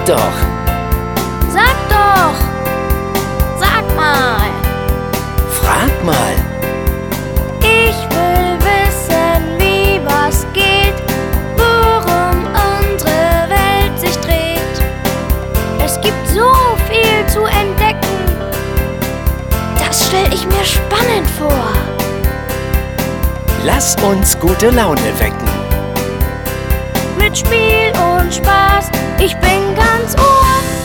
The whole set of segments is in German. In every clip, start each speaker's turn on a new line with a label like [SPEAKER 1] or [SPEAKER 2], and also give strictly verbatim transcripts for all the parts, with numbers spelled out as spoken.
[SPEAKER 1] Sag doch.
[SPEAKER 2] Sag doch. Sag mal.
[SPEAKER 1] Frag mal.
[SPEAKER 2] Ich will wissen, wie was geht, worum unsere Welt sich dreht. Es gibt so viel zu entdecken. Das stell ich mir spannend vor.
[SPEAKER 1] Lass uns gute Laune wecken.
[SPEAKER 2] Mit Spiel und Spaß, ich bin ganz Ohr.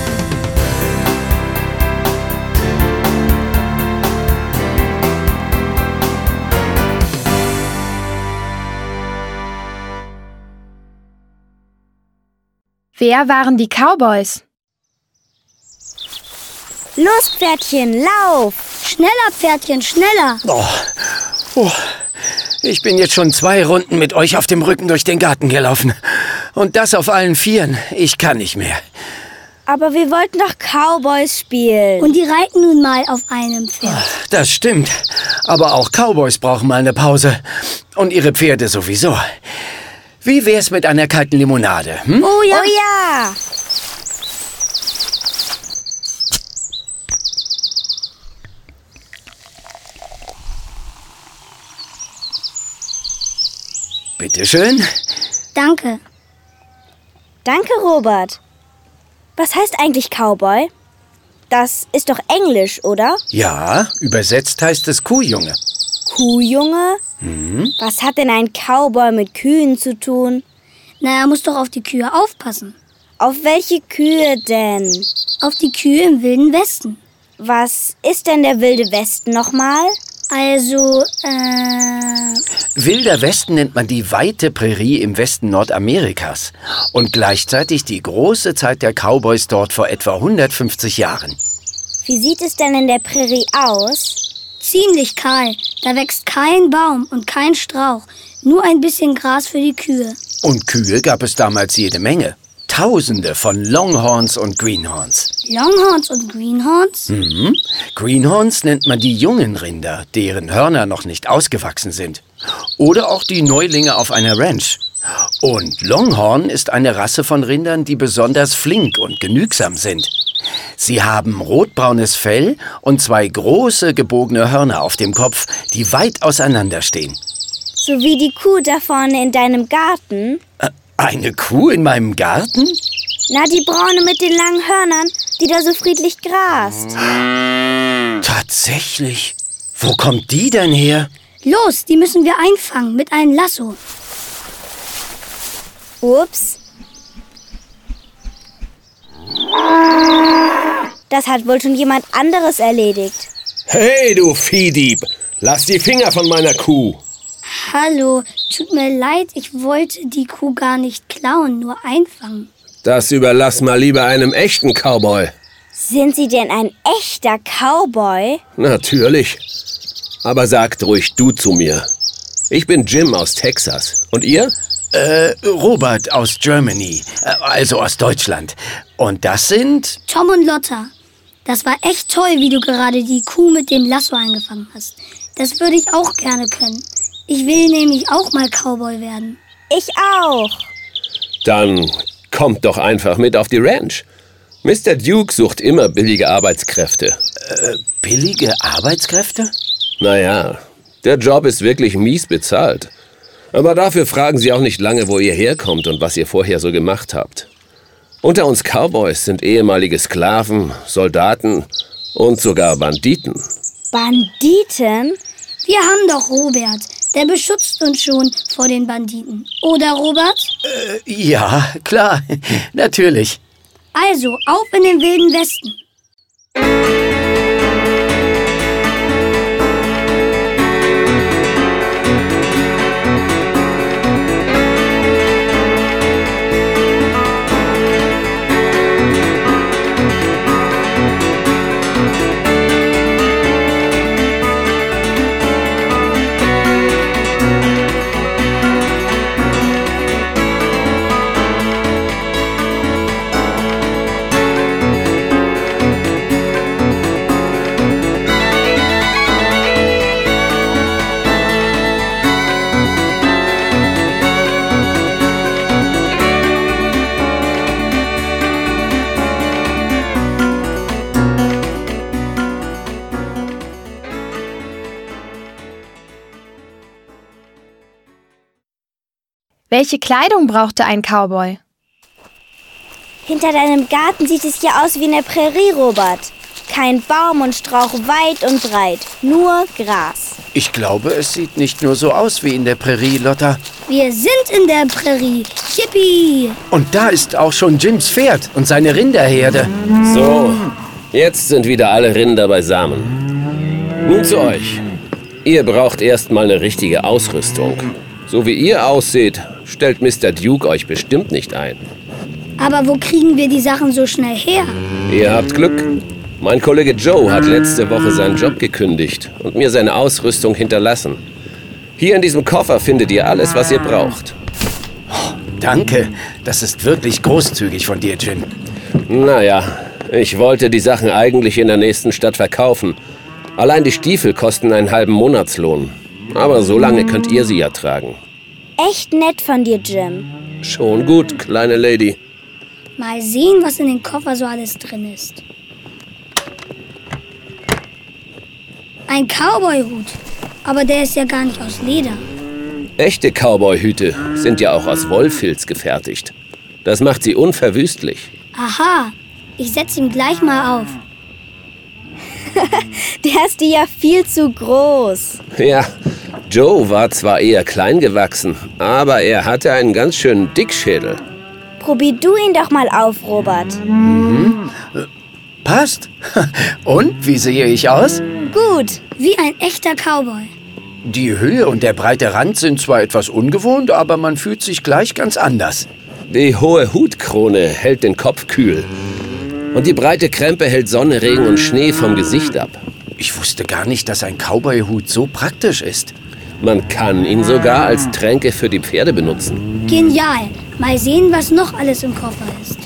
[SPEAKER 3] Wer waren die Cowboys?
[SPEAKER 4] Los, Pferdchen, lauf!
[SPEAKER 5] Schneller, Pferdchen, schneller!
[SPEAKER 1] Oh, oh. Ich bin jetzt schon zwei Runden mit euch auf dem Rücken durch den Garten gelaufen. Und das auf allen Vieren. Ich kann nicht mehr.
[SPEAKER 4] Aber wir wollten doch Cowboys spielen.
[SPEAKER 5] Und die reiten nun mal auf einem Pferd.
[SPEAKER 1] Das stimmt. Aber auch Cowboys brauchen mal eine Pause. Und ihre Pferde sowieso. Wie wär's mit einer kalten Limonade? Hm?
[SPEAKER 4] Oh ja! Oh ja!
[SPEAKER 1] Bitteschön.
[SPEAKER 5] Danke.
[SPEAKER 4] Danke, Robert. Was heißt eigentlich Cowboy? Das ist doch Englisch, oder?
[SPEAKER 1] Ja, übersetzt heißt es Kuhjunge.
[SPEAKER 4] Kuhjunge?
[SPEAKER 1] Hm?
[SPEAKER 4] Was hat denn ein Cowboy mit Kühen zu tun?
[SPEAKER 5] Na, er muss doch auf die Kühe aufpassen.
[SPEAKER 4] Auf welche Kühe denn?
[SPEAKER 5] Auf die Kühe im Wilden Westen.
[SPEAKER 4] Was ist denn der Wilde Westen nochmal?
[SPEAKER 5] Also, äh...
[SPEAKER 1] Wilder Westen nennt man die weite Prärie im Westen Nordamerikas. Und gleichzeitig die große Zeit der Cowboys dort vor etwa hundertfünfzig Jahren.
[SPEAKER 4] Wie sieht es denn in der Prärie aus?
[SPEAKER 5] Ziemlich kahl. Da wächst kein Baum und kein Strauch. Nur ein bisschen Gras für die Kühe.
[SPEAKER 1] Und Kühe gab es damals jede Menge. Tausende von Longhorns und Greenhorns.
[SPEAKER 5] Longhorns und Greenhorns?
[SPEAKER 1] Mhm. Greenhorns nennt man die jungen Rinder, deren Hörner noch nicht ausgewachsen sind. Oder auch die Neulinge auf einer Ranch. Und Longhorn ist eine Rasse von Rindern, die besonders flink und genügsam sind. Sie haben rotbraunes Fell und zwei große gebogene Hörner auf dem Kopf, die weit auseinander stehen.
[SPEAKER 4] So wie die Kuh da vorne in deinem Garten?
[SPEAKER 1] Äh, eine Kuh in meinem Garten?
[SPEAKER 4] Na, die braune mit den langen Hörnern, die da so friedlich grast.
[SPEAKER 1] Tatsächlich? Wo kommt die denn her?
[SPEAKER 5] Los, die müssen wir einfangen mit einem Lasso.
[SPEAKER 4] Ups. Das hat wohl schon jemand anderes erledigt.
[SPEAKER 6] Hey, du Viehdieb! Lass die Finger von meiner Kuh!
[SPEAKER 5] Hallo, tut mir leid, ich wollte die Kuh gar nicht klauen, nur einfangen.
[SPEAKER 6] Das überlass mal lieber einem echten Cowboy.
[SPEAKER 4] Sind Sie denn ein echter Cowboy?
[SPEAKER 6] Natürlich. Aber sagt ruhig du zu mir. Ich bin Jim aus Texas. Und ihr?
[SPEAKER 1] Äh, Robert aus Germany, äh, also aus Deutschland. Und das sind...
[SPEAKER 5] Tom und Lotta. Das war echt toll, wie du gerade die Kuh mit dem Lasso eingefangen hast. Das würde ich auch gerne können. Ich will nämlich auch mal Cowboy werden.
[SPEAKER 4] Ich auch.
[SPEAKER 6] Dann kommt doch einfach mit auf die Ranch. Mister Duke sucht immer billige Arbeitskräfte.
[SPEAKER 1] Äh, billige Arbeitskräfte?
[SPEAKER 6] Naja, der Job ist wirklich mies bezahlt. Aber dafür fragen Sie auch nicht lange, wo ihr herkommt und was ihr vorher so gemacht habt. Unter uns Cowboys sind ehemalige Sklaven, Soldaten und sogar Banditen.
[SPEAKER 4] Banditen?
[SPEAKER 5] Wir haben doch Robert. Der beschützt uns schon vor den Banditen. Oder, Robert?
[SPEAKER 1] Äh, ja, klar. Natürlich.
[SPEAKER 5] Also, auf in den Wilden Westen.
[SPEAKER 3] Welche Kleidung brauchte ein Cowboy?
[SPEAKER 4] Hinter deinem Garten sieht es hier aus wie in der Prärie, Robert. Kein Baum und Strauch weit und breit, nur Gras.
[SPEAKER 1] Ich glaube, es sieht nicht nur so aus wie in der Prärie, Lotta.
[SPEAKER 5] Wir sind in der Prärie. Yippie!
[SPEAKER 1] Und da ist auch schon Jims Pferd und seine Rinderherde.
[SPEAKER 6] So, jetzt sind wieder alle Rinder beisammen. Nun zu euch. Ihr braucht erstmal eine richtige Ausrüstung. So wie ihr aussieht, stellt Mister Duke euch bestimmt nicht ein.
[SPEAKER 5] Aber wo kriegen wir die Sachen so schnell her?
[SPEAKER 6] Ihr habt Glück. Mein Kollege Joe hat letzte Woche seinen Job gekündigt und mir seine Ausrüstung hinterlassen. Hier in diesem Koffer findet ihr alles, was ihr braucht.
[SPEAKER 1] Oh, danke, das ist wirklich großzügig von dir, Jim.
[SPEAKER 6] Naja, ich wollte die Sachen eigentlich in der nächsten Stadt verkaufen. Allein die Stiefel kosten einen halben Monatslohn. Aber so lange könnt ihr sie ja tragen.
[SPEAKER 4] Echt nett von dir, Jim.
[SPEAKER 6] Schon gut, kleine Lady.
[SPEAKER 5] Mal sehen, was in den Koffer so alles drin ist. Ein Cowboy-Hut. Aber der ist ja gar nicht aus Leder.
[SPEAKER 6] Echte Cowboy-Hüte sind ja auch aus Wollfilz gefertigt. Das macht sie unverwüstlich.
[SPEAKER 5] Aha, ich setze ihn gleich mal auf.
[SPEAKER 4] Der ist dir ja viel zu groß.
[SPEAKER 6] Ja, Joe war zwar eher klein gewachsen, aber er hatte einen ganz schönen Dickschädel.
[SPEAKER 4] Probier du ihn doch mal auf, Robert.
[SPEAKER 1] Mhm. Passt. Und, wie sehe ich aus?
[SPEAKER 4] Gut.
[SPEAKER 5] Wie ein echter Cowboy.
[SPEAKER 1] Die Höhe und der breite Rand sind zwar etwas ungewohnt, aber man fühlt sich gleich ganz anders.
[SPEAKER 6] Die hohe Hutkrone hält den Kopf kühl. Und die breite Krempe hält Sonne, Regen und Schnee vom Gesicht ab.
[SPEAKER 1] Ich wusste gar nicht, dass ein Cowboy-Hut so praktisch ist.
[SPEAKER 6] Man kann ihn sogar als Tränke für die Pferde benutzen.
[SPEAKER 5] Genial. Mal sehen, was noch alles im Koffer ist.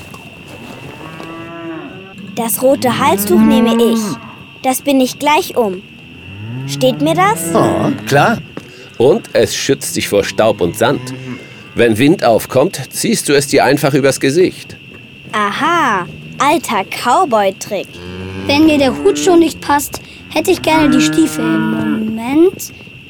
[SPEAKER 4] Das rote Halstuch nehme ich. Das bin ich gleich um. Steht mir das?
[SPEAKER 1] Oh, klar.
[SPEAKER 6] Und es schützt dich vor Staub und Sand. Wenn Wind aufkommt, ziehst du es dir einfach übers Gesicht.
[SPEAKER 4] Aha, alter Cowboy-Trick.
[SPEAKER 5] Wenn mir der Hut schon nicht passt, hätte ich gerne die Stiefel. Moment.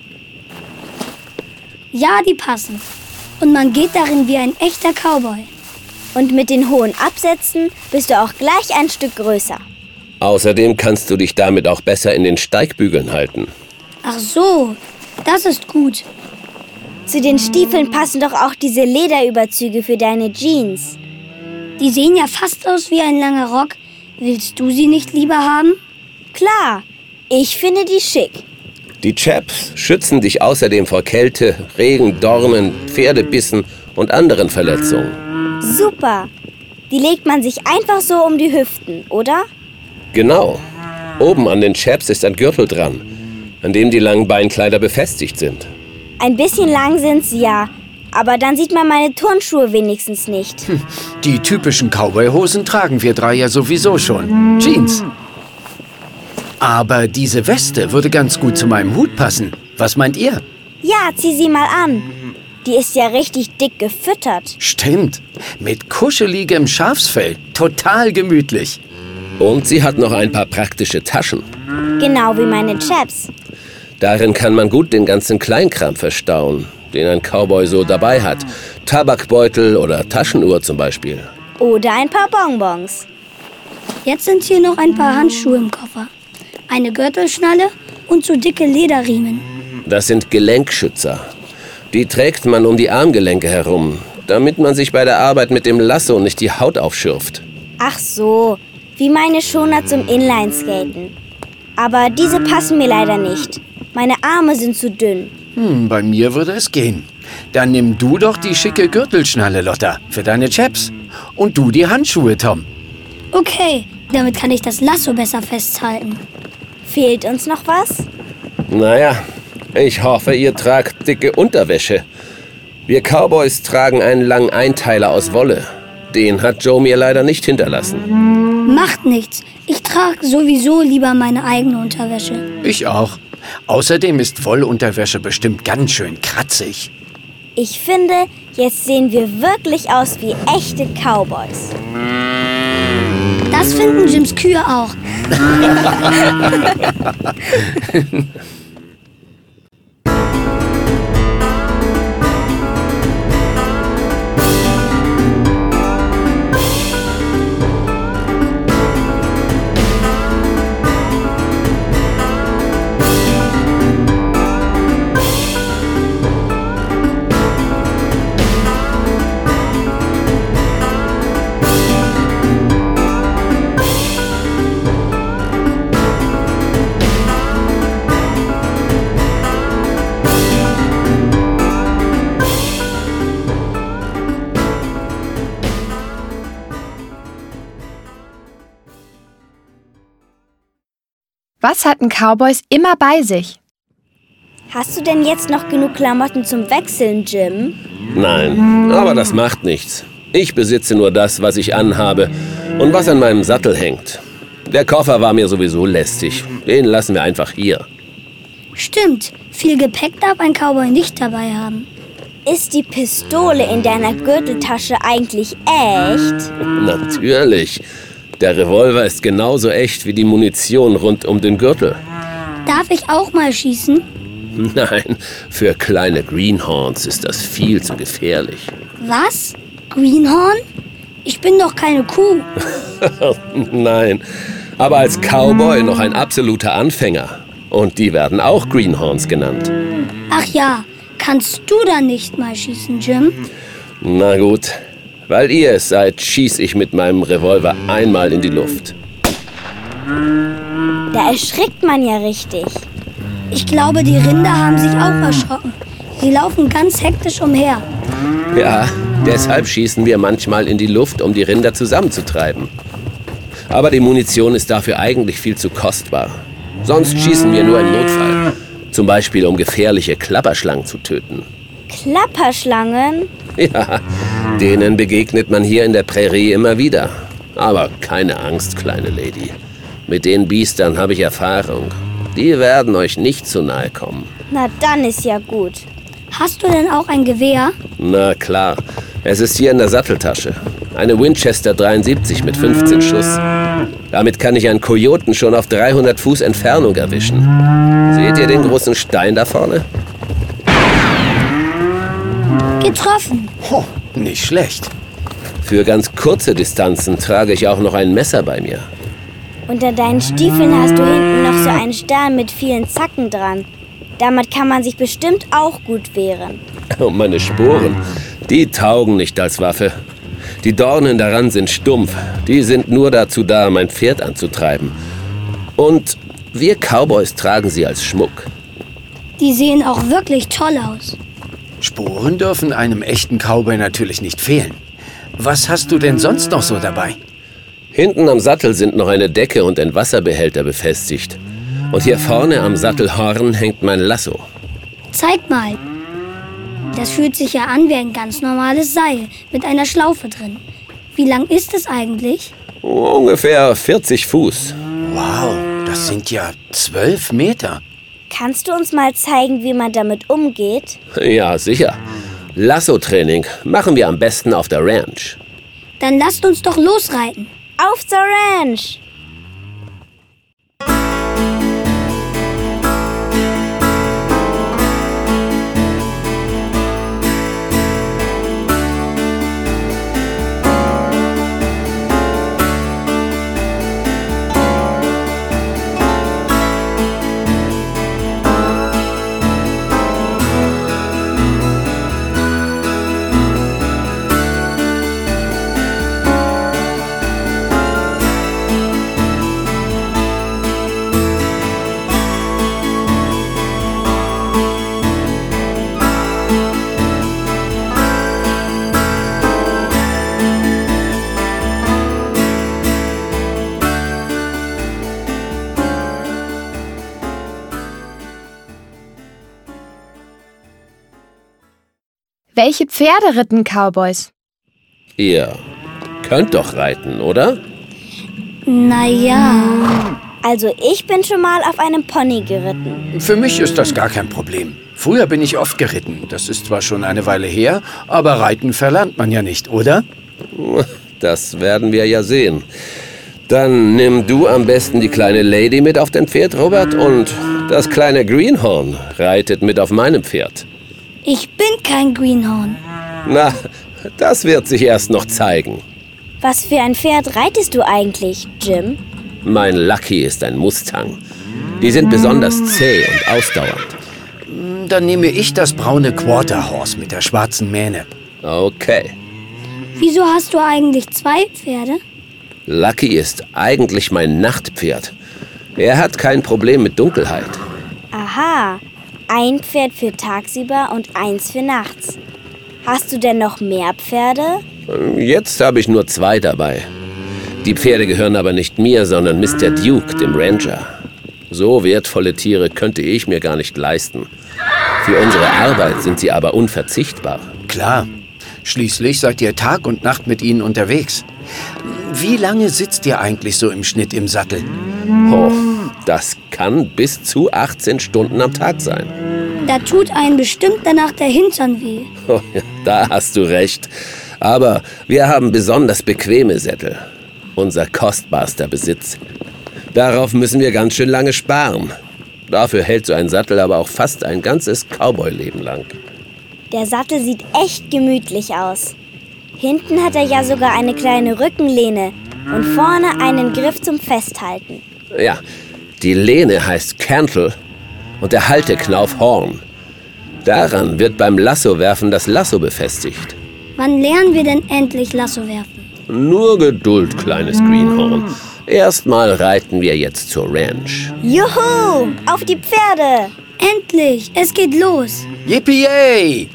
[SPEAKER 5] Ja, die passen. Und man geht darin wie ein echter Cowboy.
[SPEAKER 4] Und mit den hohen Absätzen bist du auch gleich ein Stück größer.
[SPEAKER 6] Außerdem kannst du dich damit auch besser in den Steigbügeln halten.
[SPEAKER 5] Ach so, das ist gut.
[SPEAKER 4] Zu den Stiefeln passen doch auch diese Lederüberzüge für deine Jeans.
[SPEAKER 5] Die sehen ja fast aus wie ein langer Rock. Willst du sie nicht lieber haben?
[SPEAKER 4] Klar, ich finde die schick.
[SPEAKER 6] Die Chaps schützen dich außerdem vor Kälte, Regen, Dornen, Pferdebissen und anderen Verletzungen.
[SPEAKER 4] Super. Die legt man sich einfach so um die Hüften, oder?
[SPEAKER 6] Genau. Oben an den Chaps ist ein Gürtel dran, an dem die langen Beinkleider befestigt sind.
[SPEAKER 4] Ein bisschen lang sind sie ja, aber dann sieht man meine Turnschuhe wenigstens nicht.
[SPEAKER 1] Hm, die typischen Cowboy-Hosen tragen wir drei ja sowieso schon. Jeans. Aber diese Weste würde ganz gut zu meinem Hut passen. Was meint ihr?
[SPEAKER 4] Ja, zieh sie mal an. Die ist ja richtig dick gefüttert.
[SPEAKER 1] Stimmt. Mit kuscheligem Schafsfell. Total gemütlich.
[SPEAKER 6] Und sie hat noch ein paar praktische Taschen.
[SPEAKER 4] Genau wie meine Chaps.
[SPEAKER 6] Darin kann man gut den ganzen Kleinkram verstauen, den ein Cowboy so dabei hat. Tabakbeutel oder Taschenuhr zum Beispiel.
[SPEAKER 4] Oder ein paar Bonbons.
[SPEAKER 5] Jetzt sind hier noch ein paar Handschuhe im Koffer. Eine Gürtelschnalle und so dicke Lederriemen.
[SPEAKER 6] Das sind Gelenkschützer. Die trägt man um die Armgelenke herum, damit man sich bei der Arbeit mit dem Lasso nicht die Haut aufschürft.
[SPEAKER 4] Ach so, wie meine Schoner zum Inlineskaten. Aber diese passen mir leider nicht. Meine Arme sind zu dünn.
[SPEAKER 1] Hm, bei mir würde es gehen. Dann nimm du doch die schicke Gürtelschnalle, Lotta, für deine Chaps. Und du die Handschuhe, Tom.
[SPEAKER 5] Okay, damit kann ich das Lasso besser festhalten.
[SPEAKER 4] Fehlt uns noch was?
[SPEAKER 6] Naja, ich hoffe, ihr tragt dicke Unterwäsche. Wir Cowboys tragen einen langen Einteiler aus Wolle. Den hat Joe mir leider nicht hinterlassen.
[SPEAKER 5] Macht nichts. Ich trage sowieso lieber meine eigene Unterwäsche.
[SPEAKER 1] Ich auch. Außerdem ist Wollunterwäsche bestimmt ganz schön kratzig.
[SPEAKER 4] Ich finde, jetzt sehen wir wirklich aus wie echte Cowboys.
[SPEAKER 5] Das finden Jims Kühe auch.
[SPEAKER 3] Was hatten Cowboys immer bei sich?
[SPEAKER 4] Hast du denn jetzt noch genug Klamotten zum Wechseln, Jim?
[SPEAKER 6] Nein, aber das macht nichts. Ich besitze nur das, was ich anhabe und was an meinem Sattel hängt. Der Koffer war mir sowieso lästig. Den lassen wir einfach hier.
[SPEAKER 5] Stimmt, viel Gepäck darf ein Cowboy nicht dabei haben.
[SPEAKER 4] Ist die Pistole in deiner Gürteltasche eigentlich echt?
[SPEAKER 6] Natürlich. Der Revolver ist genauso echt wie die Munition rund um den Gürtel.
[SPEAKER 5] Darf ich auch mal schießen?
[SPEAKER 6] Nein, für kleine Greenhorns ist das viel zu gefährlich.
[SPEAKER 5] Was? Greenhorn? Ich bin doch keine Kuh.
[SPEAKER 6] Nein, aber als Cowboy noch ein absoluter Anfänger. Und die werden auch Greenhorns genannt.
[SPEAKER 5] Ach ja, kannst du dann nicht mal schießen, Jim?
[SPEAKER 6] Na gut, weil ihr es seid, schieß ich mit meinem Revolver einmal in die Luft.
[SPEAKER 4] Da erschrickt man ja richtig.
[SPEAKER 5] Ich glaube, die Rinder haben sich auch erschrocken. Sie laufen ganz hektisch umher.
[SPEAKER 6] Ja, deshalb schießen wir manchmal in die Luft, um die Rinder zusammenzutreiben. Aber die Munition ist dafür eigentlich viel zu kostbar. Sonst schießen wir nur im Notfall. Zum Beispiel, um gefährliche Klapperschlangen zu töten.
[SPEAKER 4] Klapperschlangen?
[SPEAKER 6] Ja, denen begegnet man hier in der Prärie immer wieder. Aber keine Angst, kleine Lady. Mit den Biestern habe ich Erfahrung. Die werden euch nicht zu nahe kommen.
[SPEAKER 4] Na, dann ist ja gut.
[SPEAKER 5] Hast du denn auch ein Gewehr?
[SPEAKER 6] Na klar, es ist hier in der Satteltasche. Eine Winchester dreiundsiebzig mit fünfzehn Schuss. Damit kann ich einen Kojoten schon auf dreihundert Fuß Entfernung erwischen. Seht ihr den großen Stein da vorne?
[SPEAKER 5] Getroffen.
[SPEAKER 1] Oh, nicht schlecht.
[SPEAKER 6] Für ganz kurze Distanzen trage ich auch noch ein Messer bei mir.
[SPEAKER 4] Unter deinen Stiefeln hast du hinten noch so einen Stern mit vielen Zacken dran. Damit kann man sich bestimmt auch gut wehren.
[SPEAKER 6] Und meine Sporen, die taugen nicht als Waffe. Die Dornen daran sind stumpf. Die sind nur dazu da, mein Pferd anzutreiben. Und wir Cowboys tragen sie als Schmuck.
[SPEAKER 5] Die sehen auch wirklich toll aus.
[SPEAKER 1] Sporen dürfen einem echten Cowboy natürlich nicht fehlen. Was hast du denn sonst noch so dabei?
[SPEAKER 6] Hinten am Sattel sind noch eine Decke und ein Wasserbehälter befestigt. Und hier vorne am Sattelhorn hängt mein Lasso.
[SPEAKER 5] Zeig mal. Das fühlt sich ja an wie ein ganz normales Seil mit einer Schlaufe drin. Wie lang ist es eigentlich?
[SPEAKER 6] Ungefähr vierzig Fuß.
[SPEAKER 1] Wow, das sind ja zwölf Meter.
[SPEAKER 4] Kannst du uns mal zeigen, wie man damit umgeht?
[SPEAKER 6] Ja, sicher. Lasso-Training machen wir am besten auf der Ranch.
[SPEAKER 5] Dann lasst uns doch losreiten.
[SPEAKER 4] Auf zur Ranch!
[SPEAKER 3] Welche Pferde ritten Cowboys?
[SPEAKER 6] Ihr könnt doch reiten, oder?
[SPEAKER 5] Naja.
[SPEAKER 4] Also ich bin schon mal auf einem Pony geritten.
[SPEAKER 1] Für mich ist das gar kein Problem. Früher bin ich oft geritten. Das ist zwar schon eine Weile her, aber Reiten verlernt man ja nicht, oder?
[SPEAKER 6] Das werden wir ja sehen. Dann nimm du am besten die kleine Lady mit auf dein Pferd, Robert, und das kleine Greenhorn reitet mit auf meinem Pferd.
[SPEAKER 5] Ich bin kein Greenhorn.
[SPEAKER 6] Na, das wird sich erst noch zeigen.
[SPEAKER 4] Was für ein Pferd reitest du eigentlich, Jim?
[SPEAKER 6] Mein Lucky ist ein Mustang. Die sind besonders zäh und ausdauernd.
[SPEAKER 1] Dann nehme ich das braune Quarterhorse mit der schwarzen Mähne.
[SPEAKER 6] Okay.
[SPEAKER 5] Wieso hast du eigentlich zwei Pferde?
[SPEAKER 6] Lucky ist eigentlich mein Nachtpferd. Er hat kein Problem mit Dunkelheit.
[SPEAKER 4] Aha, ein Pferd für tagsüber und eins für nachts. Hast du denn noch mehr Pferde?
[SPEAKER 6] Jetzt habe ich nur zwei dabei. Die Pferde gehören aber nicht mir, sondern Mister Duke, dem Ranger. So wertvolle Tiere könnte ich mir gar nicht leisten. Für unsere Arbeit sind sie aber unverzichtbar.
[SPEAKER 1] Klar. Schließlich seid ihr Tag und Nacht mit ihnen unterwegs. Wie lange sitzt ihr eigentlich so im Schnitt im Sattel?
[SPEAKER 6] Oh, das kann bis zu achtzehn Stunden am Tag sein.
[SPEAKER 5] Da tut einen bestimmt danach der Hintern weh.
[SPEAKER 6] Oh, ja, da hast du recht. Aber wir haben besonders bequeme Sättel. Unser kostbarster Besitz. Darauf müssen wir ganz schön lange sparen. Dafür hält so ein Sattel aber auch fast ein ganzes Cowboy-Leben lang.
[SPEAKER 4] Der Sattel sieht echt gemütlich aus. Hinten hat er ja sogar eine kleine Rückenlehne und vorne einen Griff zum Festhalten.
[SPEAKER 6] Ja, die Lehne heißt Cantle und der Halteknauf Horn. Daran wird beim Lassowerfen das Lasso befestigt.
[SPEAKER 5] Wann lernen wir denn endlich Lasso werfen?
[SPEAKER 6] Nur Geduld, kleines Greenhorn. Erstmal reiten wir jetzt zur Ranch.
[SPEAKER 4] Juhu, auf die Pferde!
[SPEAKER 5] Endlich, es geht los.
[SPEAKER 1] Yippie!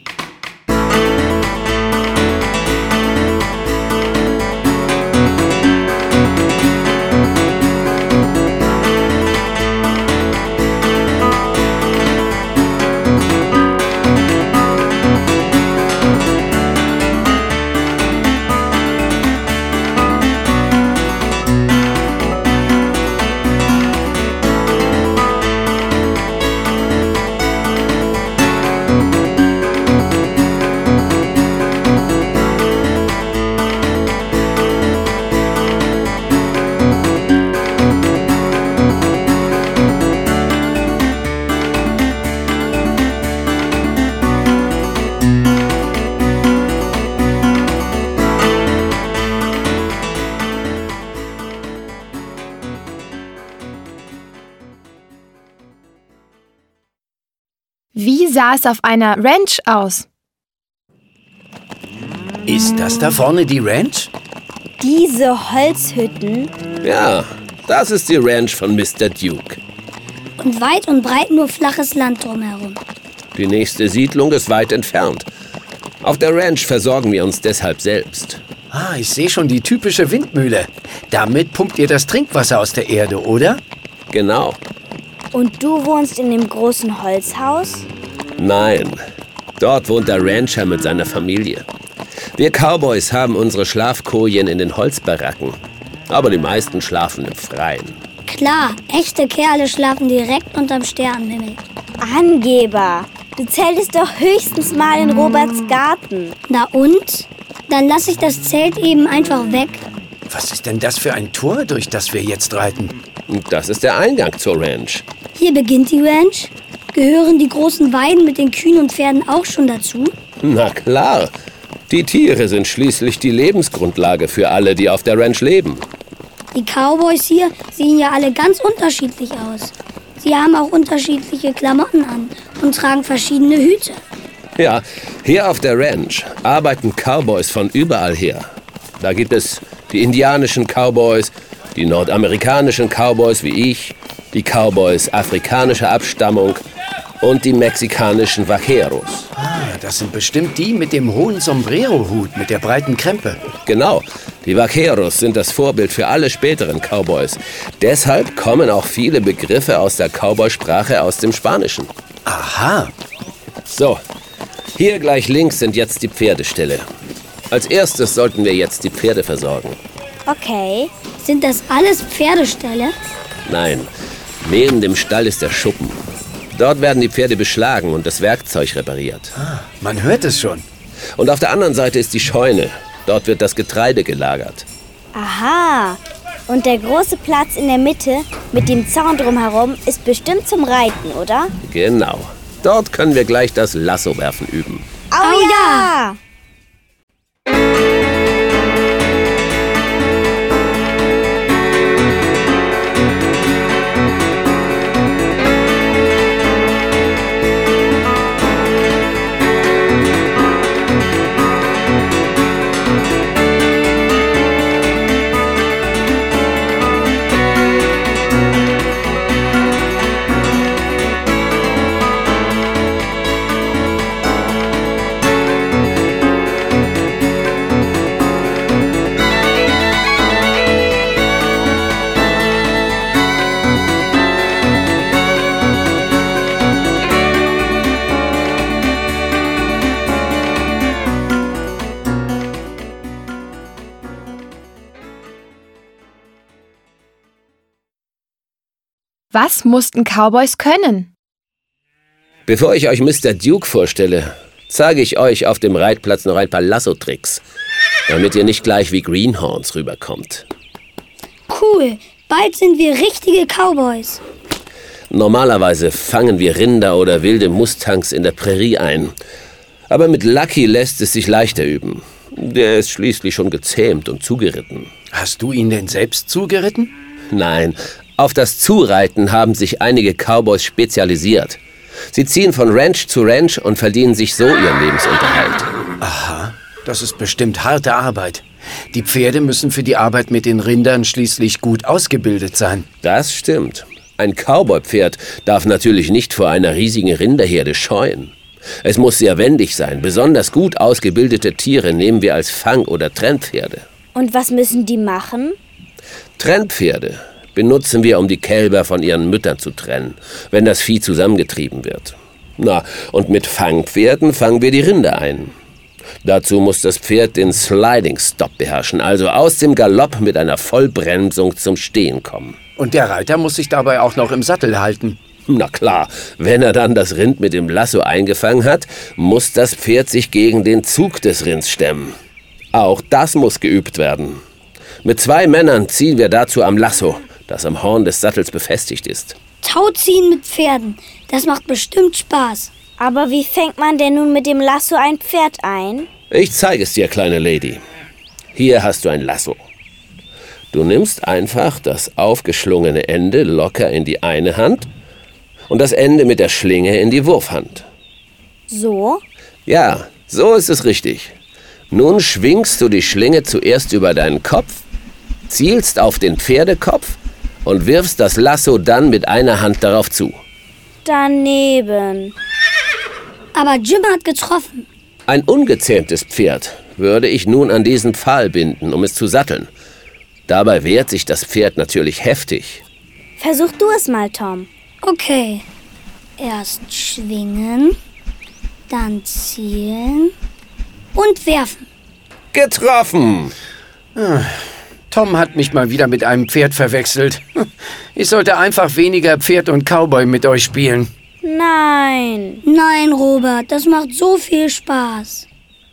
[SPEAKER 3] Wie sah es auf einer Ranch aus?
[SPEAKER 1] Ist das da vorne die Ranch?
[SPEAKER 4] Diese Holzhütten?
[SPEAKER 6] Ja, das ist die Ranch von Mister Duke.
[SPEAKER 5] Und weit und breit nur flaches Land drumherum.
[SPEAKER 6] Die nächste Siedlung ist weit entfernt. Auf der Ranch versorgen wir uns deshalb selbst.
[SPEAKER 1] Ah, ich sehe schon die typische Windmühle. Damit pumpt ihr das Trinkwasser aus der Erde, oder?
[SPEAKER 6] Genau.
[SPEAKER 4] Und du wohnst in dem großen Holzhaus?
[SPEAKER 6] Nein, dort wohnt der Rancher mit seiner Familie. Wir Cowboys haben unsere Schlafkojen in den Holzbaracken. Aber die meisten schlafen im Freien.
[SPEAKER 5] Klar, echte Kerle schlafen direkt unterm Sternenhimmel.
[SPEAKER 4] Angeber! Du zeltest doch höchstens mal in Roberts Garten.
[SPEAKER 5] Na und? Dann lasse ich das Zelt eben einfach weg.
[SPEAKER 1] Was ist denn das für ein Tor, durch das wir jetzt reiten?
[SPEAKER 6] Und das ist der Eingang zur Ranch.
[SPEAKER 5] Hier beginnt die Ranch. Gehören die großen Weiden mit den Kühen und Pferden auch schon dazu?
[SPEAKER 6] Na klar. Die Tiere sind schließlich die Lebensgrundlage für alle, die auf der Ranch leben.
[SPEAKER 5] Die Cowboys hier sehen ja alle ganz unterschiedlich aus. Sie haben auch unterschiedliche Klamotten an und tragen verschiedene Hüte.
[SPEAKER 6] Ja, hier auf der Ranch arbeiten Cowboys von überall her. Da gibt es die indianischen Cowboys, die nordamerikanischen Cowboys wie ich, die Cowboys afrikanischer Abstammung und die mexikanischen Vaqueros.
[SPEAKER 1] Ah, das sind bestimmt die mit dem hohen Sombrero-Hut mit der breiten Krempe.
[SPEAKER 6] Genau, die Vaqueros sind das Vorbild für alle späteren Cowboys. Deshalb kommen auch viele Begriffe aus der Cowboy-Sprache aus dem Spanischen.
[SPEAKER 1] Aha.
[SPEAKER 6] So, hier gleich links sind jetzt die Pferdeställe. Als erstes sollten wir jetzt die Pferde versorgen.
[SPEAKER 4] Okay.
[SPEAKER 5] Sind das alles Pferdeställe?
[SPEAKER 6] Nein, neben dem Stall ist der Schuppen. Dort werden die Pferde beschlagen und das Werkzeug repariert.
[SPEAKER 1] Ah, man hört es schon.
[SPEAKER 6] Und auf der anderen Seite ist die Scheune. Dort wird das Getreide gelagert.
[SPEAKER 4] Aha. Und der große Platz in der Mitte mit dem Zaun drumherum ist bestimmt zum Reiten, oder?
[SPEAKER 6] Genau. Dort können wir gleich das Lassowerfen üben.
[SPEAKER 4] Oh, oh ja!
[SPEAKER 3] Was mussten Cowboys können?
[SPEAKER 6] Bevor ich euch Mister Duke vorstelle, zeige ich euch auf dem Reitplatz noch ein paar Lasso-Tricks, damit ihr nicht gleich wie Greenhorns rüberkommt.
[SPEAKER 5] Cool, bald sind wir richtige Cowboys.
[SPEAKER 6] Normalerweise fangen wir Rinder oder wilde Mustangs in der Prärie ein. Aber mit Lucky lässt es sich leichter üben. Der ist schließlich schon gezähmt und zugeritten.
[SPEAKER 1] Hast du ihn denn selbst zugeritten?
[SPEAKER 6] Nein, auf das Zureiten haben sich einige Cowboys spezialisiert. Sie ziehen von Ranch zu Ranch und verdienen sich so ihren Lebensunterhalt.
[SPEAKER 1] Aha, das ist bestimmt harte Arbeit. Die Pferde müssen für die Arbeit mit den Rindern schließlich gut ausgebildet sein.
[SPEAKER 6] Das stimmt. Ein Cowboy-Pferd darf natürlich nicht vor einer riesigen Rinderherde scheuen. Es muss sehr wendig sein. Besonders gut ausgebildete Tiere nehmen wir als Fang- oder Trennpferde.
[SPEAKER 4] Und was müssen die machen?
[SPEAKER 6] Trennpferde benutzen wir, um die Kälber von ihren Müttern zu trennen, wenn das Vieh zusammengetrieben wird. Na, und mit Fangpferden fangen wir die Rinder ein. Dazu muss das Pferd den Sliding Stop beherrschen, also aus dem Galopp mit einer Vollbremsung zum Stehen kommen.
[SPEAKER 1] Und der Reiter muss sich dabei auch noch im Sattel halten.
[SPEAKER 6] Na klar, wenn er dann das Rind mit dem Lasso eingefangen hat, muss das Pferd sich gegen den Zug des Rinds stemmen. Auch das muss geübt werden. Mit zwei Männern ziehen wir dazu am Lasso, das am Horn des Sattels befestigt ist.
[SPEAKER 5] Tauziehen mit Pferden, das macht bestimmt Spaß.
[SPEAKER 4] Aber wie fängt man denn nun mit dem Lasso ein Pferd ein?
[SPEAKER 6] Ich zeige es dir, kleine Lady. Hier hast du ein Lasso. Du nimmst einfach das aufgeschlungene Ende locker in die eine Hand und das Ende mit der Schlinge in die Wurfhand.
[SPEAKER 4] So?
[SPEAKER 6] Ja, so ist es richtig. Nun schwingst du die Schlinge zuerst über deinen Kopf, zielst auf den Pferdekopf und wirfst das Lasso dann mit einer Hand darauf zu.
[SPEAKER 4] Daneben.
[SPEAKER 5] Aber Jim hat getroffen.
[SPEAKER 6] Ein ungezähmtes Pferd würde ich nun an diesen Pfahl binden, um es zu satteln. Dabei wehrt sich das Pferd natürlich heftig.
[SPEAKER 4] Versuch du es mal, Tom.
[SPEAKER 5] Okay. Erst schwingen, dann zielen und werfen.
[SPEAKER 6] Getroffen!
[SPEAKER 1] Tom hat mich mal wieder mit einem Pferd verwechselt. Ich sollte einfach weniger Pferd und Cowboy mit euch spielen.
[SPEAKER 4] Nein.
[SPEAKER 5] Nein, Robert, das macht so viel Spaß.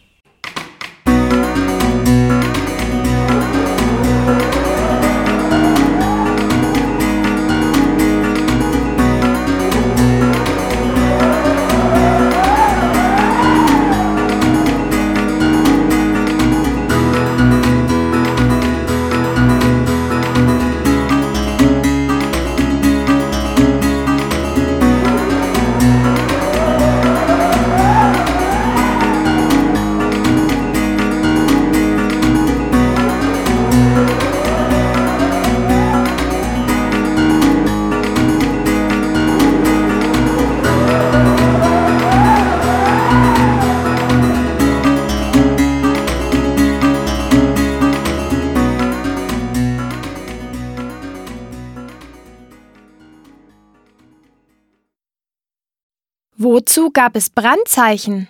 [SPEAKER 3] Wozu gab es Brandzeichen?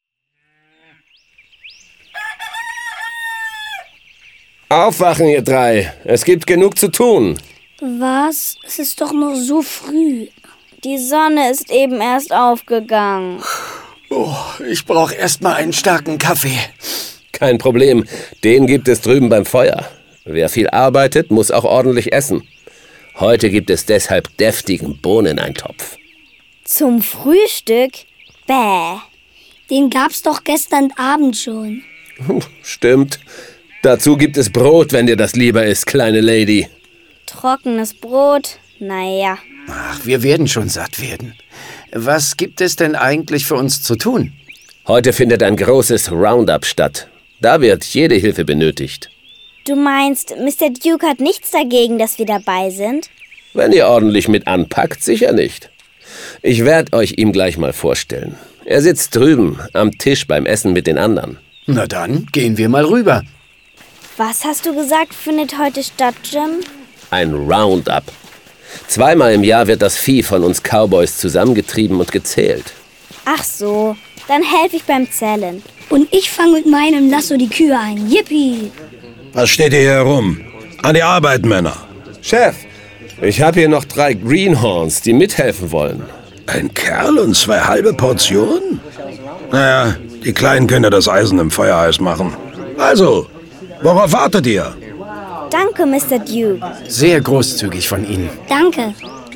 [SPEAKER 6] Aufwachen, ihr drei. Es gibt genug zu tun.
[SPEAKER 5] Was? Es ist doch noch so früh.
[SPEAKER 4] Die Sonne ist eben erst aufgegangen.
[SPEAKER 1] Oh, ich brauche erst mal einen starken Kaffee.
[SPEAKER 6] Kein Problem. Den gibt es drüben beim Feuer. Wer viel arbeitet, muss auch ordentlich essen. Heute gibt es deshalb deftigen Bohneneintopf.
[SPEAKER 4] Zum Frühstück? Bäh.
[SPEAKER 5] Den gab's doch gestern Abend schon.
[SPEAKER 6] Stimmt. Dazu gibt es Brot, wenn dir das lieber ist, kleine Lady.
[SPEAKER 4] Trockenes Brot? Naja.
[SPEAKER 1] Ach, wir werden schon satt werden. Was gibt es denn eigentlich für uns zu tun?
[SPEAKER 6] Heute findet ein großes Roundup statt. Da wird jede Hilfe benötigt.
[SPEAKER 4] Du meinst, Mister Duke hat nichts dagegen, dass wir dabei sind?
[SPEAKER 6] Wenn ihr ordentlich mit anpackt, sicher nicht. Ich werde euch ihm gleich mal vorstellen. Er sitzt drüben am Tisch beim Essen mit den anderen.
[SPEAKER 1] Na dann, gehen wir mal rüber.
[SPEAKER 4] Was hast du gesagt, findet heute statt, Jim?
[SPEAKER 6] Ein Roundup. Zweimal im Jahr wird das Vieh von uns Cowboys zusammengetrieben und gezählt.
[SPEAKER 4] Ach so, dann helfe ich beim Zählen.
[SPEAKER 5] Und ich fange mit meinem Lasso die Kühe ein. Yippie!
[SPEAKER 7] Was steht ihr hier herum? An die Arbeit, Männer!
[SPEAKER 8] Chef,
[SPEAKER 6] Ich habe hier noch drei Greenhorns, die mithelfen wollen.
[SPEAKER 7] Ein Kerl und zwei halbe Portionen? Naja, die Kleinen können ja das Eisen im Feuer heiß machen. Also, worauf wartet ihr?
[SPEAKER 4] Danke, Mister Duke.
[SPEAKER 1] Sehr großzügig von Ihnen.
[SPEAKER 5] Danke.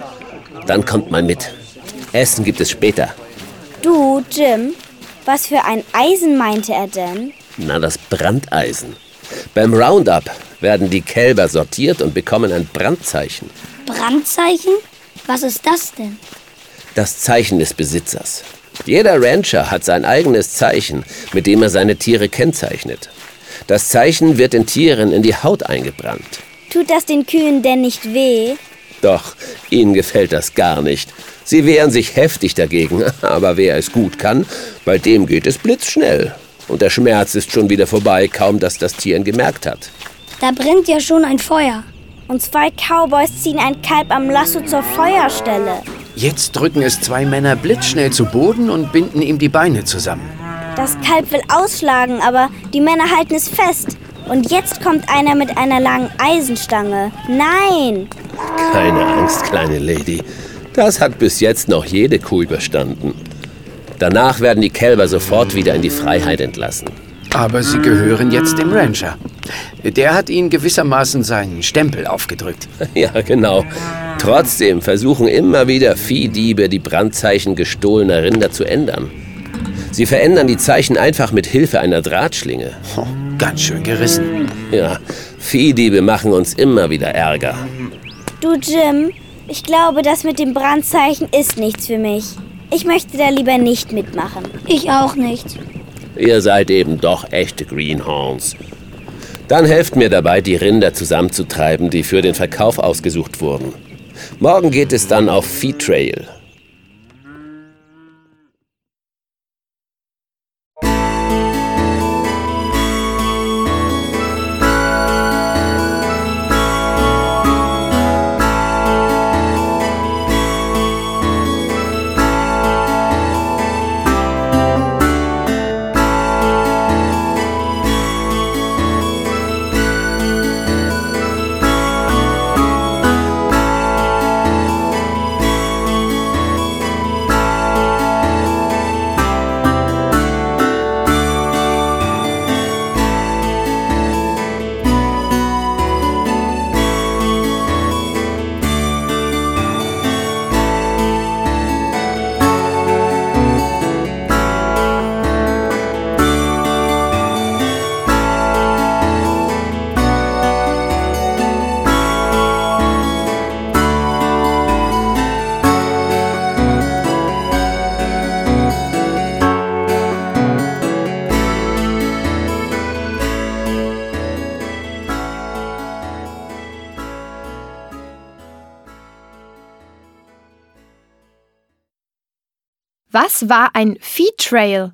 [SPEAKER 6] Dann kommt mal mit. Essen gibt es später.
[SPEAKER 4] Du, Jim, was für ein Eisen meinte er denn?
[SPEAKER 6] Na, das Brandeisen. Beim Roundup werden die Kälber sortiert und bekommen ein Brandzeichen.
[SPEAKER 5] Brandzeichen? Was ist das denn?
[SPEAKER 6] Das Zeichen des Besitzers. Jeder Rancher hat sein eigenes Zeichen, mit dem er seine Tiere kennzeichnet. Das Zeichen wird den Tieren in die Haut eingebrannt.
[SPEAKER 4] Tut das den Kühen denn nicht weh?
[SPEAKER 6] Doch, ihnen gefällt das gar nicht. Sie wehren sich heftig dagegen, aber wer es gut kann, bei dem geht es blitzschnell. Und der Schmerz ist schon wieder vorbei, kaum dass das Tier ihn gemerkt hat.
[SPEAKER 5] Da brennt ja schon ein Feuer.
[SPEAKER 4] Und zwei Cowboys ziehen ein Kalb am Lasso zur Feuerstelle.
[SPEAKER 1] Jetzt drücken es zwei Männer blitzschnell zu Boden und binden ihm die Beine zusammen.
[SPEAKER 4] Das Kalb will ausschlagen, aber die Männer halten es fest. Und jetzt kommt einer mit einer langen Eisenstange. Nein!
[SPEAKER 6] Keine Angst, kleine Lady. Das hat bis jetzt noch jede Kuh überstanden. Danach werden die Kälber sofort wieder in die Freiheit entlassen.
[SPEAKER 1] Aber sie gehören jetzt dem Rancher. Der hat ihnen gewissermaßen seinen Stempel aufgedrückt.
[SPEAKER 6] Ja, genau. Trotzdem versuchen immer wieder Viehdiebe, die Brandzeichen gestohlener Rinder zu ändern. Sie verändern die Zeichen einfach mit Hilfe einer Drahtschlinge.
[SPEAKER 1] Oh, ganz schön gerissen.
[SPEAKER 6] Ja, Viehdiebe machen uns immer wieder Ärger.
[SPEAKER 4] Du, Jim, ich glaube, das mit dem Brandzeichen ist nichts für mich. Ich möchte da lieber nicht mitmachen.
[SPEAKER 5] Ich auch nicht.
[SPEAKER 6] Ihr seid eben doch echte Greenhorns. Dann helft mir dabei, die Rinder zusammenzutreiben, die für den Verkauf ausgesucht wurden. Morgen geht es dann auf Feed Trail.
[SPEAKER 3] Was war ein Feed Trail?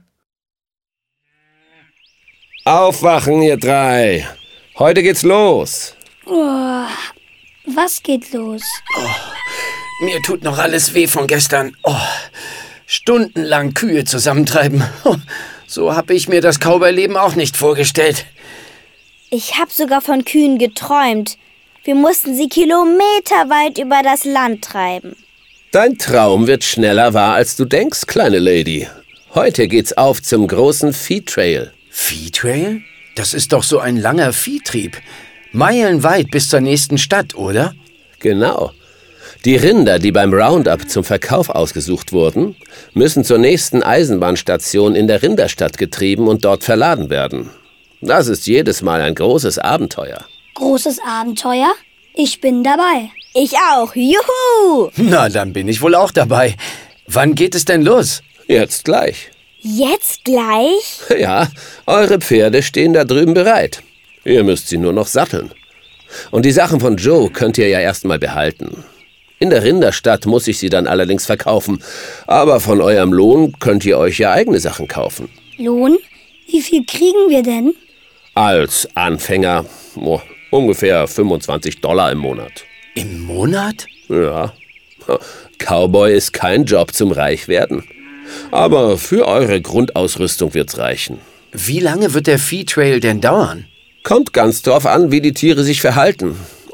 [SPEAKER 6] Aufwachen, ihr drei! Heute geht's los!
[SPEAKER 5] Oh, was geht los?
[SPEAKER 1] Oh, mir tut noch alles weh von gestern. Oh, stundenlang Kühe zusammentreiben. Oh, so habe ich mir das Cowboy-Leben auch nicht vorgestellt.
[SPEAKER 4] Ich habe sogar von Kühen geträumt. Wir mussten sie kilometerweit über das Land treiben.
[SPEAKER 6] Dein Traum wird schneller wahr, als du denkst, kleine Lady. Heute geht's auf zum großen Feed Trail.
[SPEAKER 1] Feed Trail? Das ist doch so ein langer Viehtrieb. Meilenweit bis zur nächsten Stadt, oder?
[SPEAKER 6] Genau. Die Rinder, die beim Roundup zum Verkauf ausgesucht wurden, müssen zur nächsten Eisenbahnstation in der Rinderstadt getrieben und dort verladen werden. Das ist jedes Mal ein großes Abenteuer.
[SPEAKER 5] Großes Abenteuer? Ich bin dabei.
[SPEAKER 4] Ich auch. Juhu!
[SPEAKER 1] Na, dann bin ich wohl auch dabei. Wann geht es denn los?
[SPEAKER 6] Jetzt gleich.
[SPEAKER 4] Jetzt gleich?
[SPEAKER 6] Ja, eure Pferde stehen da drüben bereit. Ihr müsst sie nur noch satteln. Und die Sachen von Joe könnt ihr ja erstmal behalten. In der Rinderstadt muss ich sie dann allerdings verkaufen. Aber von eurem Lohn könnt ihr euch ja eigene Sachen kaufen.
[SPEAKER 5] Lohn? Wie viel kriegen wir denn?
[SPEAKER 6] Als Anfänger oh, ungefähr fünfundzwanzig Dollar im Monat.
[SPEAKER 1] Im Monat?
[SPEAKER 6] Ja. Cowboy ist kein Job zum Reichwerden. Aber für eure Grundausrüstung wird's reichen.
[SPEAKER 1] Wie lange wird der Feed Trail denn dauern?
[SPEAKER 6] Kommt ganz drauf an, wie die Tiere sich verhalten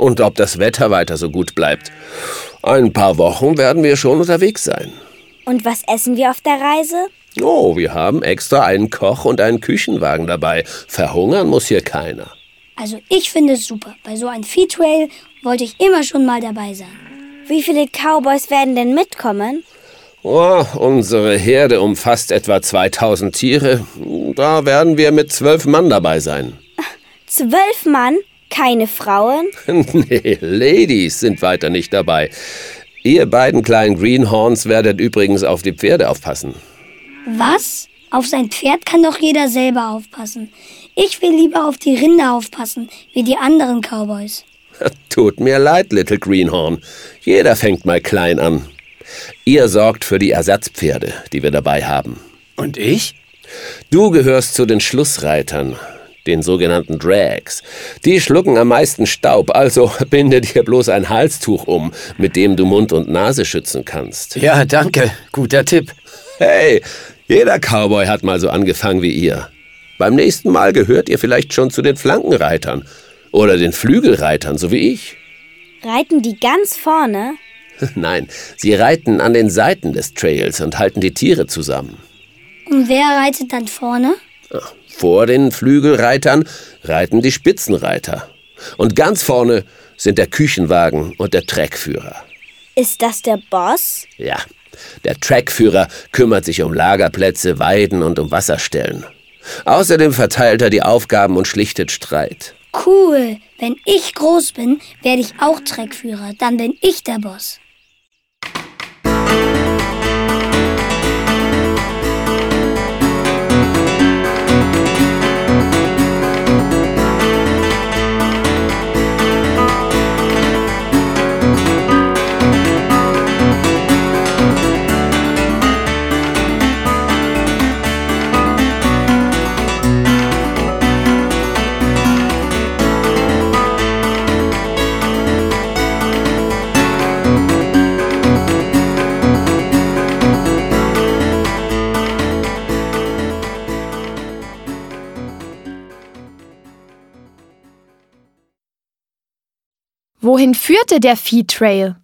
[SPEAKER 6] und ob das Wetter weiter so gut bleibt. Ein paar Wochen werden wir schon unterwegs sein.
[SPEAKER 4] Und was essen wir auf der Reise?
[SPEAKER 6] Oh, wir haben extra einen Koch und einen Küchenwagen dabei. Verhungern muss hier keiner.
[SPEAKER 5] Also ich finde es super. Bei so einem Feed-Trail wollte ich immer schon mal dabei sein.
[SPEAKER 4] Wie viele Cowboys werden denn mitkommen?
[SPEAKER 6] Oh, unsere Herde umfasst etwa zweitausend Tiere. Da werden wir mit zwölf Mann dabei sein.
[SPEAKER 4] Zwölf Mann? Keine Frauen?
[SPEAKER 6] Nee, Ladies sind weiter nicht dabei. Ihr beiden kleinen Greenhorns werdet übrigens auf die Pferde aufpassen.
[SPEAKER 5] Was? Auf sein Pferd kann doch jeder selber aufpassen. Ich will lieber auf die Rinder aufpassen, wie die anderen Cowboys.
[SPEAKER 6] Tut mir leid, Little Greenhorn. Jeder fängt mal klein an. Ihr sorgt für die Ersatzpferde, die wir dabei haben.
[SPEAKER 1] Und ich?
[SPEAKER 6] Du gehörst zu den Schlussreitern, den sogenannten Drags. Die schlucken am meisten Staub, also binde dir bloß ein Halstuch um, mit dem du Mund und Nase schützen kannst.
[SPEAKER 1] Ja, danke. Guter Tipp.
[SPEAKER 6] Hey, jeder Cowboy hat mal so angefangen wie ihr. Beim nächsten Mal gehört ihr vielleicht schon zu den Flankenreitern oder den Flügelreitern, so wie ich.
[SPEAKER 4] Reiten die ganz vorne?
[SPEAKER 6] Nein, sie reiten an den Seiten des Trails und halten die Tiere zusammen.
[SPEAKER 5] Und wer reitet dann vorne?
[SPEAKER 6] Vor den Flügelreitern reiten die Spitzenreiter. Und ganz vorne sind der Küchenwagen und der Treckführer.
[SPEAKER 4] Ist das der Boss?
[SPEAKER 6] Ja, der Treckführer kümmert sich um Lagerplätze, Weiden und um Wasserstellen. Außerdem verteilt er die Aufgaben und schlichtet Streit.
[SPEAKER 5] Cool. Wenn ich groß bin, werde ich auch Treckführer. Dann bin ich der Boss.
[SPEAKER 3] Wohin führte der Feed-Trail?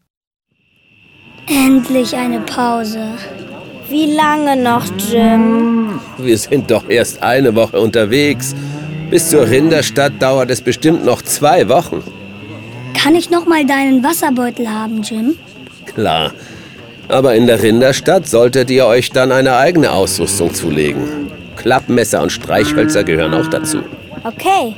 [SPEAKER 5] Endlich eine Pause.
[SPEAKER 4] Wie lange noch, Jim?
[SPEAKER 6] Wir sind doch erst eine Woche unterwegs. Bis zur Rinderstadt dauert es bestimmt noch zwei Wochen.
[SPEAKER 5] Kann ich noch mal deinen Wasserbeutel haben, Jim?
[SPEAKER 6] Klar. Aber in der Rinderstadt solltet ihr euch dann eine eigene Ausrüstung zulegen. Klappmesser und Streichhölzer gehören auch dazu.
[SPEAKER 4] Okay.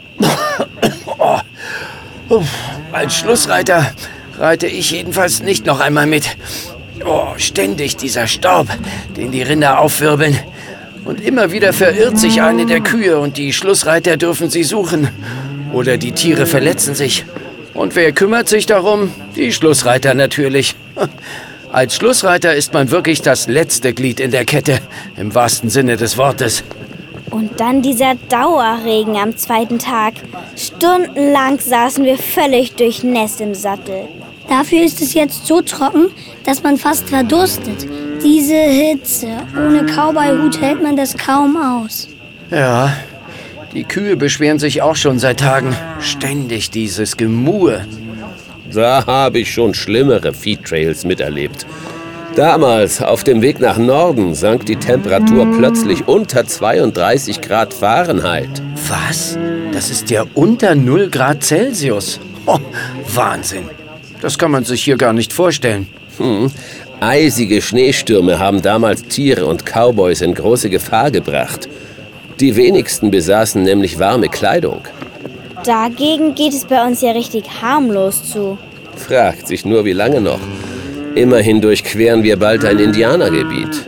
[SPEAKER 1] Oh. Uff, als Schlussreiter reite ich jedenfalls nicht noch einmal mit. Oh, ständig dieser Staub, den die Rinder aufwirbeln. Und immer wieder verirrt sich eine der Kühe und die Schlussreiter dürfen sie suchen. Oder die Tiere verletzen sich. Und wer kümmert sich darum? Die Schlussreiter natürlich. Als Schlussreiter ist man wirklich das letzte Glied in der Kette, im wahrsten Sinne des Wortes.
[SPEAKER 4] Und dann dieser Dauerregen am zweiten Tag. Stundenlang saßen wir völlig durchnässt im Sattel.
[SPEAKER 5] Dafür ist es jetzt so trocken, dass man fast verdurstet. Diese Hitze. Ohne Cowboy-Hut hält man das kaum aus.
[SPEAKER 1] Ja, die Kühe beschweren sich auch schon seit Tagen. Ständig dieses Gemurre.
[SPEAKER 6] Da habe ich schon schlimmere Feed-Trails miterlebt. Damals, auf dem Weg nach Norden, sank die Temperatur plötzlich unter zweiunddreißig Grad Fahrenheit.
[SPEAKER 1] Was? Das ist ja unter null Grad Celsius. Oh, Wahnsinn. Das kann man sich hier gar nicht vorstellen.
[SPEAKER 6] Hm. Eisige Schneestürme haben damals Tiere und Cowboys in große Gefahr gebracht. Die wenigsten besaßen nämlich warme Kleidung.
[SPEAKER 4] Dagegen geht es bei uns ja richtig harmlos zu.
[SPEAKER 6] Fragt sich nur, wie lange noch. Immerhin durchqueren wir bald ein Indianergebiet.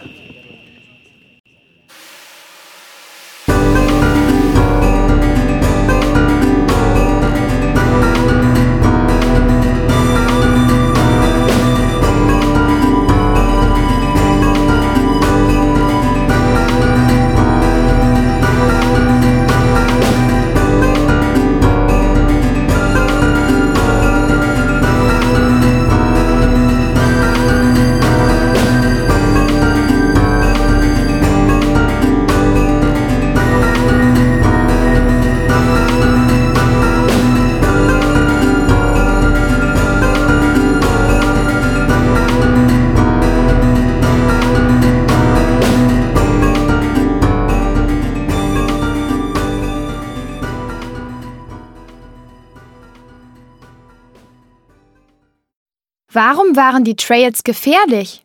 [SPEAKER 3] Warum waren die Trails gefährlich?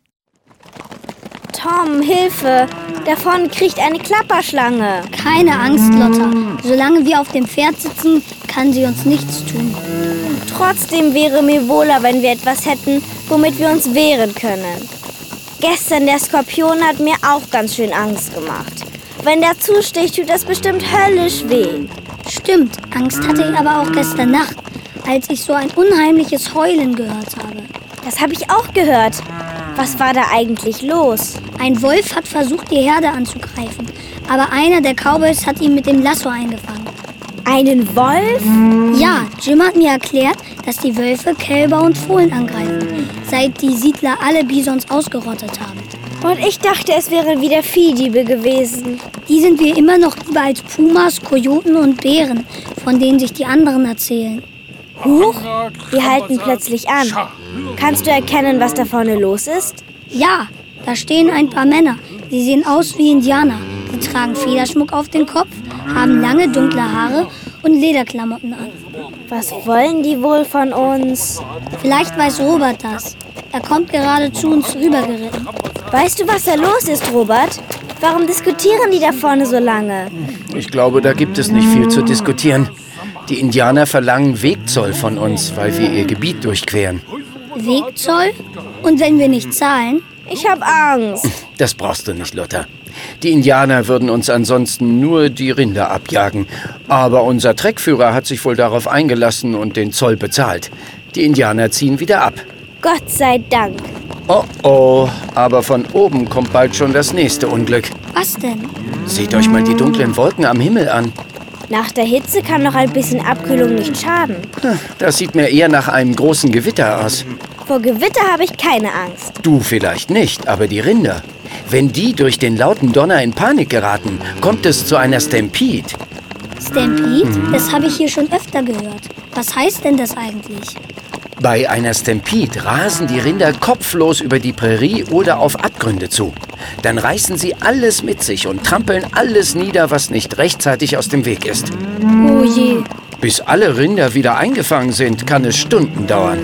[SPEAKER 4] Tom, Hilfe! Da vorne kriecht eine Klapperschlange.
[SPEAKER 5] Keine Angst, Lotta. Solange wir auf dem Pferd sitzen, kann sie uns nichts tun.
[SPEAKER 4] Trotzdem wäre mir wohler, wenn wir etwas hätten, womit wir uns wehren können. Gestern der Skorpion hat mir auch ganz schön Angst gemacht. Wenn der zusticht, tut das bestimmt höllisch weh.
[SPEAKER 5] Stimmt, Angst hatte ich aber auch gestern Nacht, als ich so ein unheimliches Heulen gehört habe.
[SPEAKER 4] Das habe ich auch gehört. Was war da eigentlich los?
[SPEAKER 5] Ein Wolf hat versucht, die Herde anzugreifen, aber einer der Cowboys hat ihn mit dem Lasso eingefangen.
[SPEAKER 4] Einen Wolf?
[SPEAKER 5] Ja, Jim hat mir erklärt, dass die Wölfe Kälber und Fohlen angreifen, seit die Siedler alle Bisons ausgerottet haben.
[SPEAKER 4] Und ich dachte, es wären wieder Viehdiebe gewesen.
[SPEAKER 5] Die sind wir immer noch lieber als Pumas, Kojoten und Bären, von denen sich die anderen erzählen.
[SPEAKER 4] Huch, wir halten plötzlich an. Kannst du erkennen, was da vorne los ist?
[SPEAKER 5] Ja, da stehen ein paar Männer. Sie sehen aus wie Indianer. Sie tragen Federschmuck auf den Kopf, haben lange dunkle Haare und Lederklamotten an.
[SPEAKER 4] Was wollen die wohl von uns?
[SPEAKER 5] Vielleicht weiß Robert das. Er kommt gerade zu uns rübergeritten.
[SPEAKER 4] Weißt du, was da los ist, Robert? Warum diskutieren die da vorne so lange?
[SPEAKER 1] Ich glaube, da gibt es nicht viel zu diskutieren. Die Indianer verlangen Wegzoll von uns, weil wir ihr Gebiet durchqueren.
[SPEAKER 5] Wegzoll? Und wenn wir nicht zahlen?
[SPEAKER 4] Ich hab Angst.
[SPEAKER 1] Das brauchst du nicht, Lotta. Die Indianer würden uns ansonsten nur die Rinder abjagen. Aber unser Treckführer hat sich wohl darauf eingelassen und den Zoll bezahlt. Die Indianer ziehen wieder ab.
[SPEAKER 4] Gott sei Dank.
[SPEAKER 1] Oh oh, aber von oben kommt bald schon das nächste Unglück.
[SPEAKER 5] Was denn?
[SPEAKER 1] Seht euch mal die dunklen Wolken am Himmel an.
[SPEAKER 4] Nach der Hitze kann noch ein bisschen Abkühlung nicht schaden.
[SPEAKER 1] Das sieht mir eher nach einem großen Gewitter aus.
[SPEAKER 4] Vor Gewitter habe ich keine Angst.
[SPEAKER 1] Du vielleicht nicht, aber die Rinder. Wenn die durch den lauten Donner in Panik geraten, kommt es zu einer Stampede.
[SPEAKER 5] Stampede? Mhm. Das habe ich hier schon öfter gehört. Was heißt denn das eigentlich?
[SPEAKER 1] Bei einer Stampede rasen die Rinder kopflos über die Prärie oder auf Abgründe zu. Dann reißen sie alles mit sich und trampeln alles nieder, was nicht rechtzeitig aus dem Weg ist.
[SPEAKER 5] Oh je.
[SPEAKER 1] Bis alle Rinder wieder eingefangen sind, kann es Stunden dauern.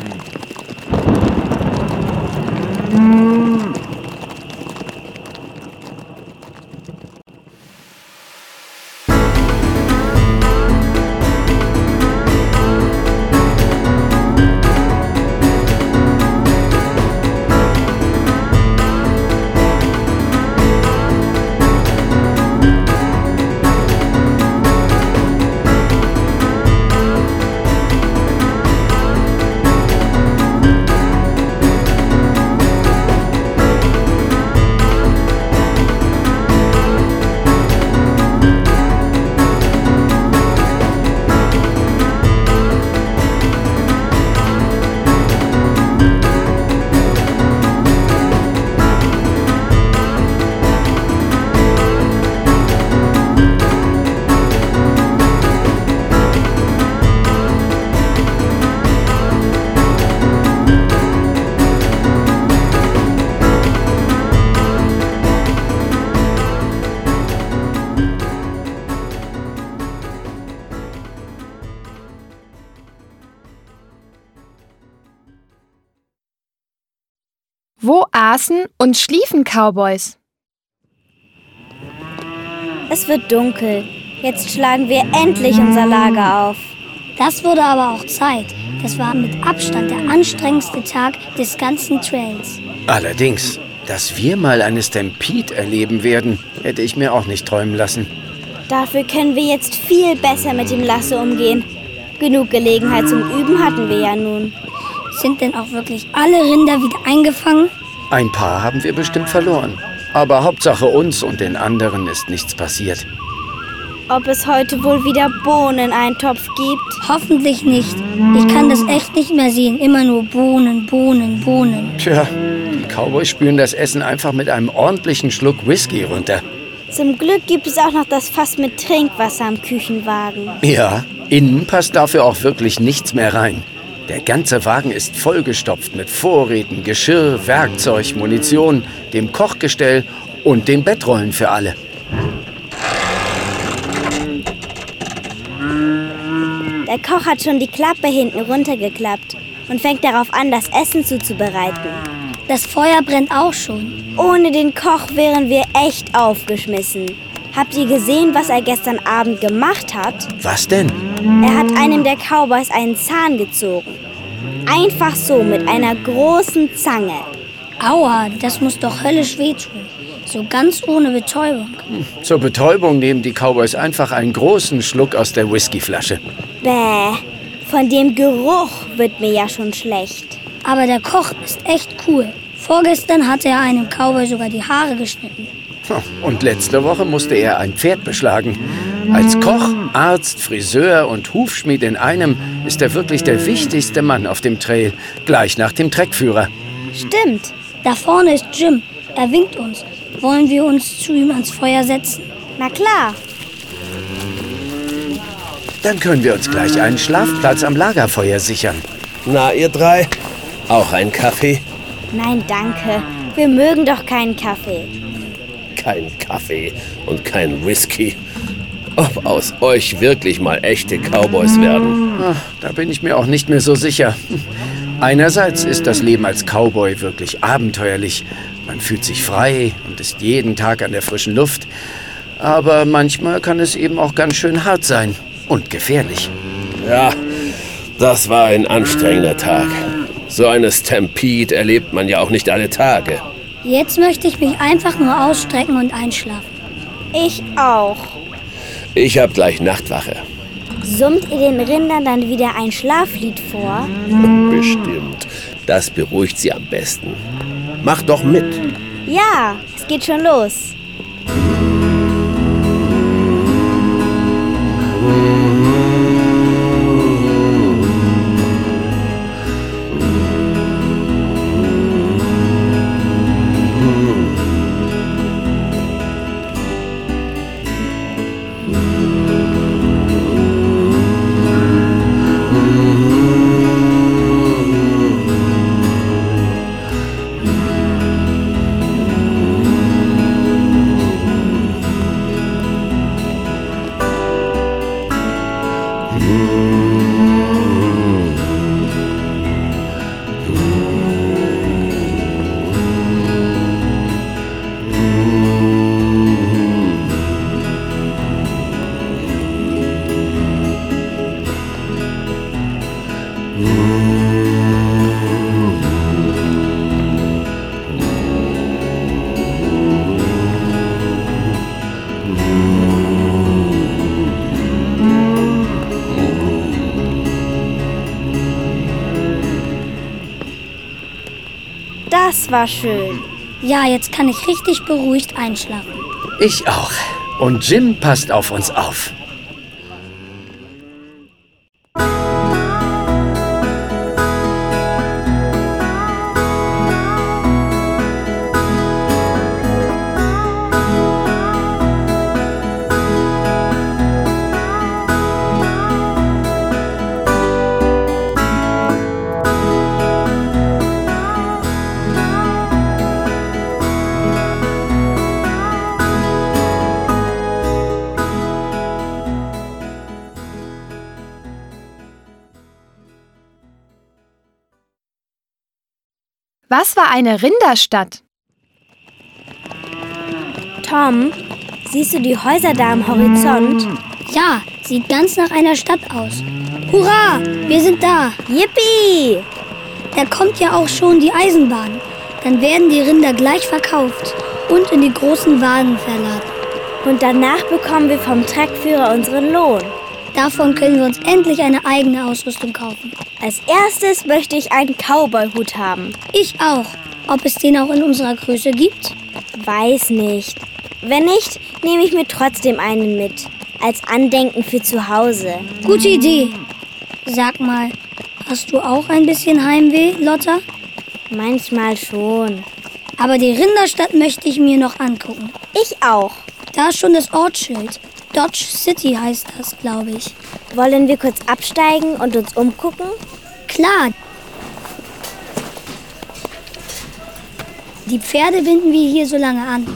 [SPEAKER 3] Wo aßen und schliefen Cowboys?
[SPEAKER 4] Es wird dunkel. Jetzt schlagen wir endlich unser Lager auf.
[SPEAKER 5] Das wurde aber auch Zeit. Das war mit Abstand der anstrengendste Tag des ganzen Trails.
[SPEAKER 1] Allerdings, dass wir mal eine Stampede erleben werden, hätte ich mir auch nicht träumen lassen.
[SPEAKER 4] Dafür können wir jetzt viel besser mit dem Lasso umgehen. Genug Gelegenheit zum Üben hatten wir ja nun.
[SPEAKER 5] Sind denn auch wirklich alle Rinder wieder eingefangen?
[SPEAKER 1] Ein paar haben wir bestimmt verloren. Aber Hauptsache uns und den anderen ist nichts passiert.
[SPEAKER 4] Ob es heute wohl wieder Bohneneintopf gibt?
[SPEAKER 5] Hoffentlich nicht. Ich kann das echt nicht mehr sehen. Immer nur Bohnen, Bohnen, Bohnen.
[SPEAKER 1] Tja, die Cowboys spüren das Essen einfach mit einem ordentlichen Schluck Whisky runter.
[SPEAKER 4] Zum Glück gibt es auch noch das Fass mit Trinkwasser am Küchenwagen.
[SPEAKER 1] Ja, innen passt dafür auch wirklich nichts mehr rein. Der ganze Wagen ist vollgestopft mit Vorräten, Geschirr, Werkzeug, Munition, dem Kochgestell und den Bettrollen für alle.
[SPEAKER 4] Der Koch hat schon die Klappe hinten runtergeklappt. und fängt darauf an, das Essen zuzubereiten.
[SPEAKER 5] Das Feuer brennt auch schon.
[SPEAKER 4] Ohne den Koch wären wir echt aufgeschmissen. Habt ihr gesehen, was er gestern Abend gemacht hat?
[SPEAKER 1] Was denn?
[SPEAKER 4] Er hat einem der Cowboys einen Zahn gezogen. Einfach so, mit einer großen Zange.
[SPEAKER 5] Aua, das muss doch höllisch wehtun. So ganz ohne Betäubung.
[SPEAKER 1] Zur Betäubung nehmen die Cowboys einfach einen großen Schluck aus der Whiskyflasche.
[SPEAKER 4] Bäh, von dem Geruch wird mir ja schon schlecht.
[SPEAKER 5] Aber der Koch ist echt cool. Vorgestern hatte er einem Cowboy sogar die Haare geschnitten.
[SPEAKER 1] Und letzte Woche musste er ein Pferd beschlagen. Als Koch, Arzt, Friseur und Hufschmied in einem ist er wirklich der wichtigste Mann auf dem Trail, gleich nach dem Treckführer.
[SPEAKER 4] Stimmt.
[SPEAKER 5] Da vorne ist Jim. Er winkt uns. Wollen wir uns zu ihm ans Feuer setzen?
[SPEAKER 4] Na klar.
[SPEAKER 1] Dann können wir uns gleich einen Schlafplatz am Lagerfeuer sichern.
[SPEAKER 6] Na, ihr drei, auch ein Kaffee?
[SPEAKER 4] Nein, danke. Wir mögen doch keinen Kaffee.
[SPEAKER 6] Kein Kaffee und kein Whisky. Ob aus euch wirklich mal echte Cowboys werden?
[SPEAKER 1] Ach, da bin ich mir auch nicht mehr so sicher. Einerseits ist das Leben als Cowboy wirklich abenteuerlich. Man fühlt sich frei und ist jeden Tag an der frischen Luft. Aber manchmal kann es eben auch ganz schön hart sein und gefährlich.
[SPEAKER 6] Ja, das war ein anstrengender Tag. So eine Stampede erlebt man ja auch nicht alle Tage.
[SPEAKER 5] Jetzt möchte ich mich einfach nur ausstrecken und einschlafen.
[SPEAKER 4] Ich auch.
[SPEAKER 6] Ich hab gleich Nachtwache.
[SPEAKER 4] Summt ihr den Rindern dann wieder ein Schlaflied vor?
[SPEAKER 6] Bestimmt. Das beruhigt sie am besten. Mach doch mit.
[SPEAKER 4] Ja, es geht schon los. Das war schön.
[SPEAKER 5] Ja, jetzt kann ich richtig beruhigt einschlafen.
[SPEAKER 1] Ich auch. Und Jim passt auf uns auf.
[SPEAKER 3] Was war eine Rinderstadt?
[SPEAKER 4] Tom, siehst du die Häuser da am Horizont?
[SPEAKER 5] Ja, sieht ganz nach einer Stadt aus. Hurra, wir sind da.
[SPEAKER 4] Yippie!
[SPEAKER 5] Da kommt ja auch schon die Eisenbahn. Dann werden die Rinder gleich verkauft und in die großen Wagen verladen.
[SPEAKER 4] Und danach bekommen wir vom Treckführer unseren Lohn.
[SPEAKER 5] Davon können wir uns endlich eine eigene Ausrüstung kaufen.
[SPEAKER 4] Als erstes möchte ich einen Cowboy-Hut haben.
[SPEAKER 5] Ich auch. Ob es den auch in unserer Größe gibt?
[SPEAKER 4] Weiß nicht. Wenn nicht, nehme ich mir trotzdem einen mit. Als Andenken für zu Hause.
[SPEAKER 5] Gute Idee. Sag mal, hast du auch ein bisschen Heimweh, Lotta?
[SPEAKER 4] Manchmal schon.
[SPEAKER 5] Aber die Rinderstadt möchte ich mir noch angucken.
[SPEAKER 4] Ich auch.
[SPEAKER 5] Da ist schon das Ortsschild. Dodge City heißt das, glaube ich.
[SPEAKER 4] Wollen wir kurz absteigen und uns umgucken?
[SPEAKER 5] Klar. Die Pferde binden wir hier so lange an.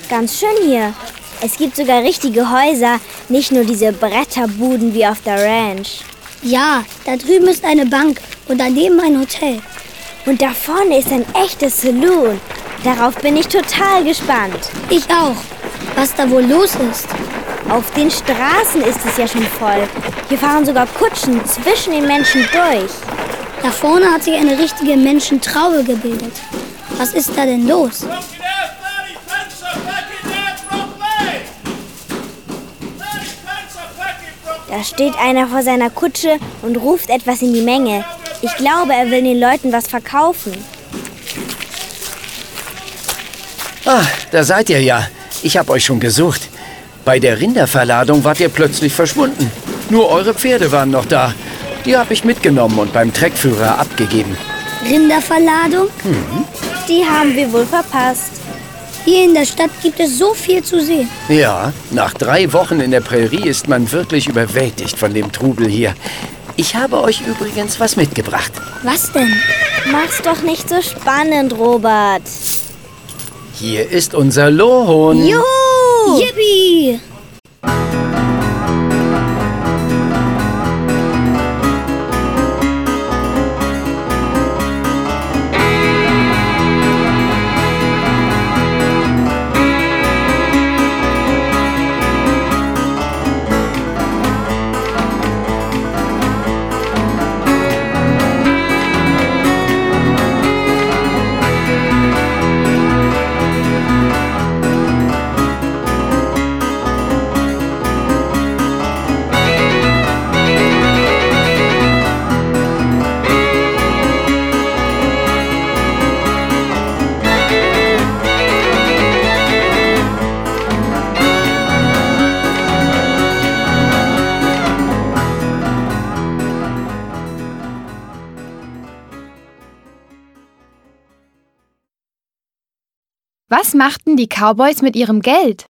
[SPEAKER 4] Ganz schön hier. Es gibt sogar richtige Häuser, nicht nur diese Bretterbuden wie auf der Ranch.
[SPEAKER 5] Ja, da drüben ist eine Bank und daneben ein Hotel.
[SPEAKER 4] Und da vorne ist ein echtes Saloon. Darauf bin ich total gespannt.
[SPEAKER 5] Ich auch. Was da wohl los ist?
[SPEAKER 4] Auf den Straßen ist es ja schon voll. Hier fahren sogar Kutschen zwischen den Menschen durch.
[SPEAKER 5] Da vorne hat sich eine richtige Menschentraube gebildet. Was ist da denn los?
[SPEAKER 4] Da steht einer vor seiner Kutsche und ruft etwas in die Menge. Ich glaube, er will den Leuten was verkaufen.
[SPEAKER 1] Ah, da seid ihr ja. Ich habe euch schon gesucht. Bei der Rinderverladung wart ihr plötzlich verschwunden. Nur eure Pferde waren noch da. Die habe ich mitgenommen und beim Treckführer abgegeben.
[SPEAKER 5] Rinderverladung?
[SPEAKER 1] Mhm.
[SPEAKER 4] Die haben wir wohl verpasst.
[SPEAKER 5] Hier in der Stadt gibt es so viel zu sehen.
[SPEAKER 1] Ja, nach drei Wochen in der Prärie ist man wirklich überwältigt von dem Trubel hier. Ich habe euch übrigens was mitgebracht.
[SPEAKER 5] Was denn?
[SPEAKER 4] Mach's doch nicht so spannend, Robert.
[SPEAKER 1] Hier ist unser Lohhund.
[SPEAKER 4] Juhu!
[SPEAKER 5] Yippie!
[SPEAKER 3] Was machten die Cowboys mit ihrem Geld?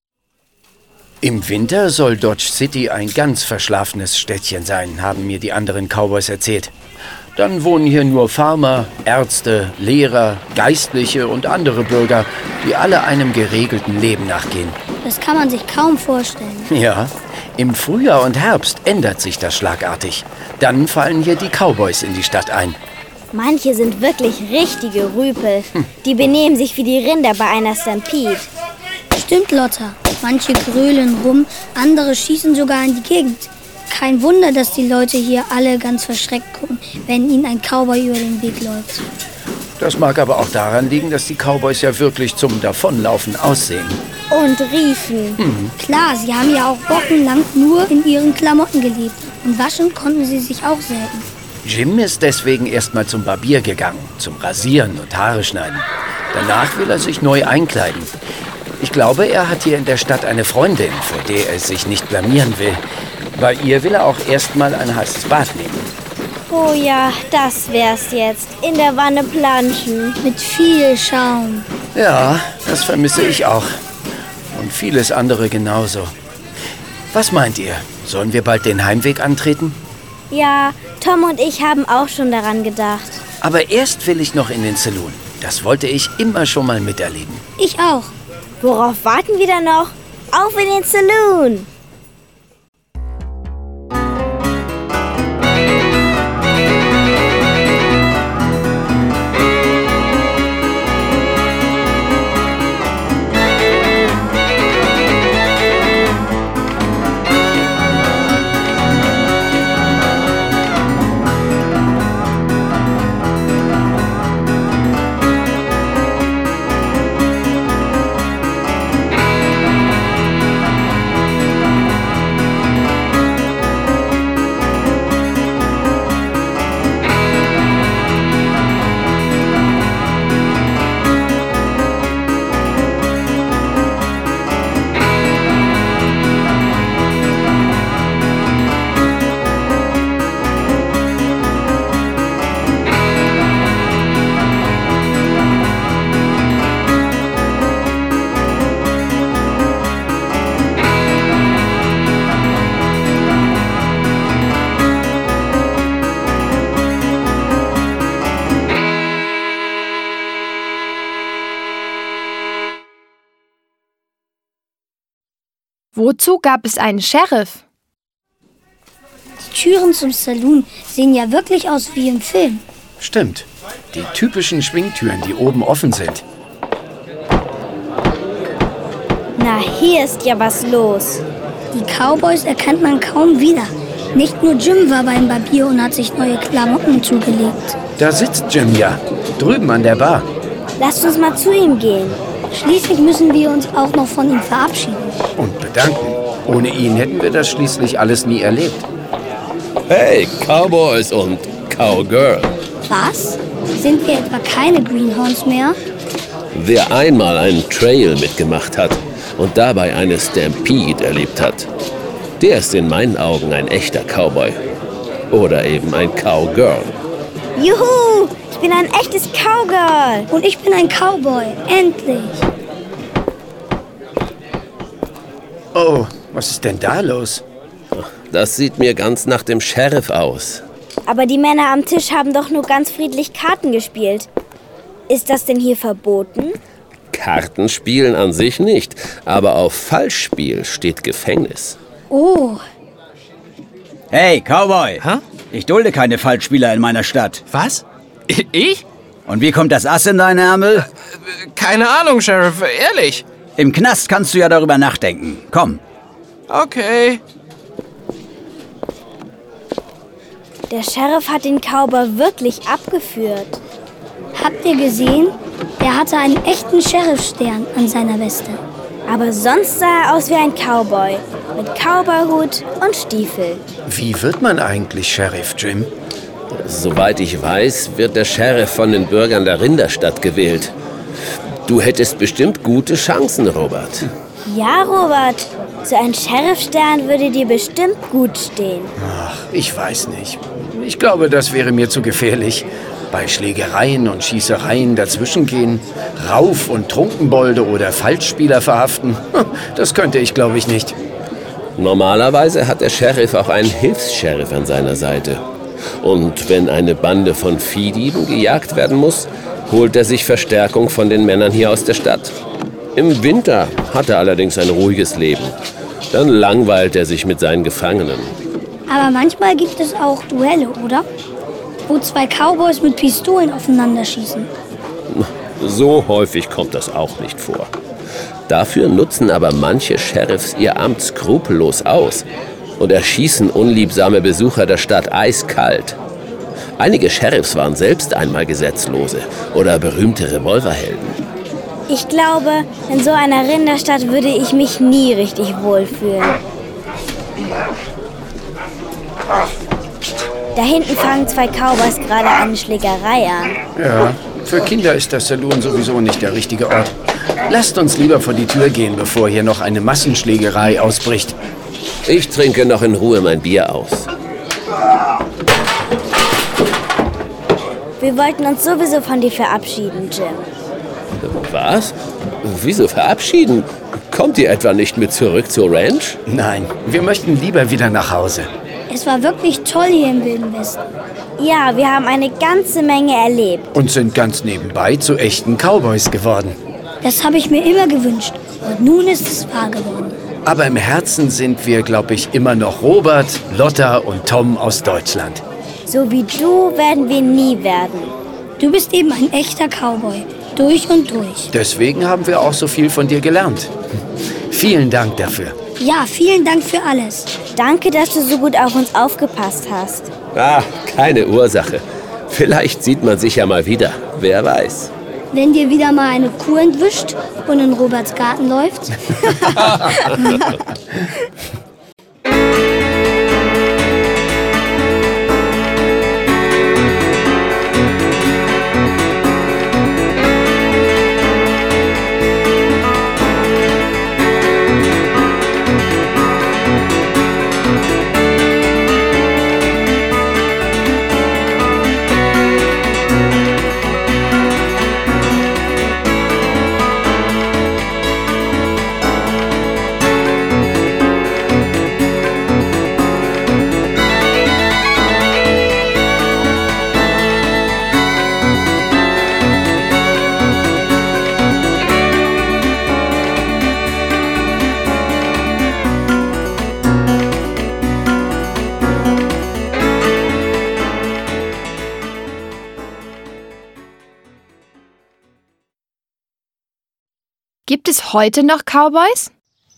[SPEAKER 1] Im Winter soll Dodge City ein ganz verschlafenes Städtchen sein, haben mir die anderen Cowboys erzählt. Dann wohnen hier nur Farmer, Ärzte, Lehrer, Geistliche und andere Bürger, die alle einem geregelten Leben nachgehen.
[SPEAKER 5] Das kann man sich kaum vorstellen.
[SPEAKER 1] Ja, im Frühjahr und Herbst ändert sich das schlagartig. Dann fallen hier die Cowboys in die Stadt ein.
[SPEAKER 4] Manche sind wirklich richtige Rüpel. Die benehmen sich wie die Rinder bei einer Stampede.
[SPEAKER 5] Stimmt, Lotta. Manche grölen rum, andere schießen sogar in die Gegend. Kein Wunder, dass die Leute hier alle ganz verschreckt gucken, wenn ihnen ein Cowboy über den Weg läuft.
[SPEAKER 1] Das mag aber auch daran liegen, dass die Cowboys ja wirklich zum Davonlaufen aussehen.
[SPEAKER 4] Und riechen.
[SPEAKER 1] Mhm.
[SPEAKER 5] Klar, sie haben ja auch wochenlang nur in ihren Klamotten gelebt. Und waschen konnten sie sich auch selten.
[SPEAKER 1] Jim ist deswegen erstmal zum Barbier gegangen, zum Rasieren und Haare schneiden. Danach will er sich neu einkleiden. Ich glaube, er hat hier in der Stadt eine Freundin, vor der er sich nicht blamieren will. Bei ihr will er auch erstmal ein heißes Bad nehmen.
[SPEAKER 4] Oh ja, das wär's jetzt. In der Wanne planschen.
[SPEAKER 5] Mit viel Schaum.
[SPEAKER 1] Ja, das vermisse ich auch. Und vieles andere genauso. Was meint ihr? Sollen wir bald den Heimweg antreten?
[SPEAKER 4] Ja, Tom und ich haben auch schon daran gedacht.
[SPEAKER 1] Aber erst will ich noch in den Saloon. Das wollte ich immer schon mal miterleben.
[SPEAKER 5] Ich auch.
[SPEAKER 4] Worauf warten wir dann noch? Auf in den Saloon!
[SPEAKER 3] Wozu gab es einen Sheriff?
[SPEAKER 5] Die Türen zum Saloon sehen ja wirklich aus wie im Film.
[SPEAKER 1] Stimmt. Die typischen Schwingtüren, die oben offen sind.
[SPEAKER 4] Na, hier ist ja was los.
[SPEAKER 5] Die Cowboys erkennt man kaum wieder. Nicht nur Jim war beim Barbier und hat sich neue Klamotten zugelegt.
[SPEAKER 1] Da sitzt Jim ja, drüben an der Bar.
[SPEAKER 4] Lasst uns mal zu ihm gehen.
[SPEAKER 5] Schließlich müssen wir uns auch noch von ihm verabschieden.
[SPEAKER 1] Und bedanken. Ohne ihn hätten wir das schließlich alles nie erlebt.
[SPEAKER 6] Hey, Cowboys und Cowgirl.
[SPEAKER 5] Was? Sind wir etwa keine Greenhorns mehr?
[SPEAKER 6] Wer einmal einen Trail mitgemacht hat und dabei eine Stampede erlebt hat, der ist in meinen Augen ein echter Cowboy. Oder eben ein Cowgirl.
[SPEAKER 4] Juhu, ich bin ein echtes Cowgirl.
[SPEAKER 5] Und ich bin ein Cowboy. Endlich.
[SPEAKER 1] Oh, was ist denn da los?
[SPEAKER 6] Das sieht mir ganz nach dem Sheriff aus.
[SPEAKER 4] Aber die Männer am Tisch haben doch nur ganz friedlich Karten gespielt. Ist das denn hier verboten?
[SPEAKER 6] Kartenspielen an sich nicht, aber auf Falschspiel steht Gefängnis.
[SPEAKER 5] Oh.
[SPEAKER 8] Hey, Cowboy.
[SPEAKER 9] Hä?
[SPEAKER 8] Ich dulde keine Falschspieler in meiner Stadt.
[SPEAKER 9] Was? Ich?
[SPEAKER 8] Und wie kommt das Ass in deinen Ärmel?
[SPEAKER 9] Keine Ahnung, Sheriff, ehrlich.
[SPEAKER 8] Im Knast kannst du ja darüber nachdenken. Komm.
[SPEAKER 9] Okay.
[SPEAKER 4] Der Sheriff hat den Cowboy wirklich abgeführt.
[SPEAKER 5] Habt ihr gesehen? Er hatte einen echten Sheriffstern an seiner Weste.
[SPEAKER 4] Aber sonst sah er aus wie ein Cowboy. Mit Cowboyhut und Stiefel.
[SPEAKER 1] Wie wird man eigentlich Sheriff, Jim?
[SPEAKER 6] Soweit ich weiß, wird der Sheriff von den Bürgern der Rinderstadt gewählt. Du hättest bestimmt gute Chancen, Robert.
[SPEAKER 4] Ja, Robert. So ein Sheriffstern würde dir bestimmt gut stehen.
[SPEAKER 1] Ach, ich weiß nicht. Ich glaube, das wäre mir zu gefährlich. Bei Schlägereien und Schießereien dazwischengehen, Rauf- und Trunkenbolde oder Falschspieler verhaften, das könnte ich, glaube ich, nicht.
[SPEAKER 6] Normalerweise hat der Sheriff auch einen Hilfs-Sheriff an seiner Seite. Und wenn eine Bande von Viehdieben gejagt werden muss, holt er sich Verstärkung von den Männern hier aus der Stadt. Im Winter hat er allerdings ein ruhiges Leben. Dann langweilt er sich mit seinen Gefangenen.
[SPEAKER 5] Aber manchmal gibt es auch Duelle, oder? Wo zwei Cowboys mit Pistolen aufeinander schießen.
[SPEAKER 6] So häufig kommt das auch nicht vor. Dafür nutzen aber manche Sheriffs ihr Amt skrupellos aus und erschießen unliebsame Besucher der Stadt eiskalt. Einige Sheriffs waren selbst einmal Gesetzlose oder berühmte Revolverhelden.
[SPEAKER 4] Ich glaube, in so einer Rinderstadt würde ich mich nie richtig wohlfühlen. Da hinten fangen zwei Cowboys gerade eine Schlägerei an.
[SPEAKER 1] Ja, für Kinder ist das Saloon sowieso nicht der richtige Ort. Lasst uns lieber vor die Tür gehen, bevor hier noch eine Massenschlägerei ausbricht.
[SPEAKER 6] Ich trinke noch in Ruhe mein Bier aus.
[SPEAKER 4] Wir wollten uns sowieso von dir verabschieden, Jim.
[SPEAKER 6] Was? Wieso verabschieden? Kommt ihr etwa nicht mit zurück zur Ranch?
[SPEAKER 1] Nein, wir möchten lieber wieder nach Hause.
[SPEAKER 5] Es war wirklich toll hier im Wilden Westen.
[SPEAKER 4] Ja, wir haben eine ganze Menge erlebt.
[SPEAKER 1] Und sind ganz nebenbei zu echten Cowboys geworden.
[SPEAKER 5] Das habe ich mir immer gewünscht. Und nun ist es wahr geworden.
[SPEAKER 1] Aber im Herzen sind wir, glaube ich, immer noch Robert, Lotta und Tom aus Deutschland.
[SPEAKER 4] So wie du werden wir nie werden.
[SPEAKER 5] Du bist eben ein echter Cowboy. Durch und durch.
[SPEAKER 1] Deswegen haben wir auch so viel von dir gelernt. Vielen Dank dafür.
[SPEAKER 5] Ja, vielen Dank für alles.
[SPEAKER 4] Danke, dass du so gut auf uns aufgepasst hast.
[SPEAKER 6] Ah, keine Ursache. Vielleicht sieht man sich ja mal wieder. Wer weiß.
[SPEAKER 5] Wenn dir wieder mal eine Kuh entwischt und in Roberts Garten läuft.
[SPEAKER 3] Gibt es heute noch Cowboys?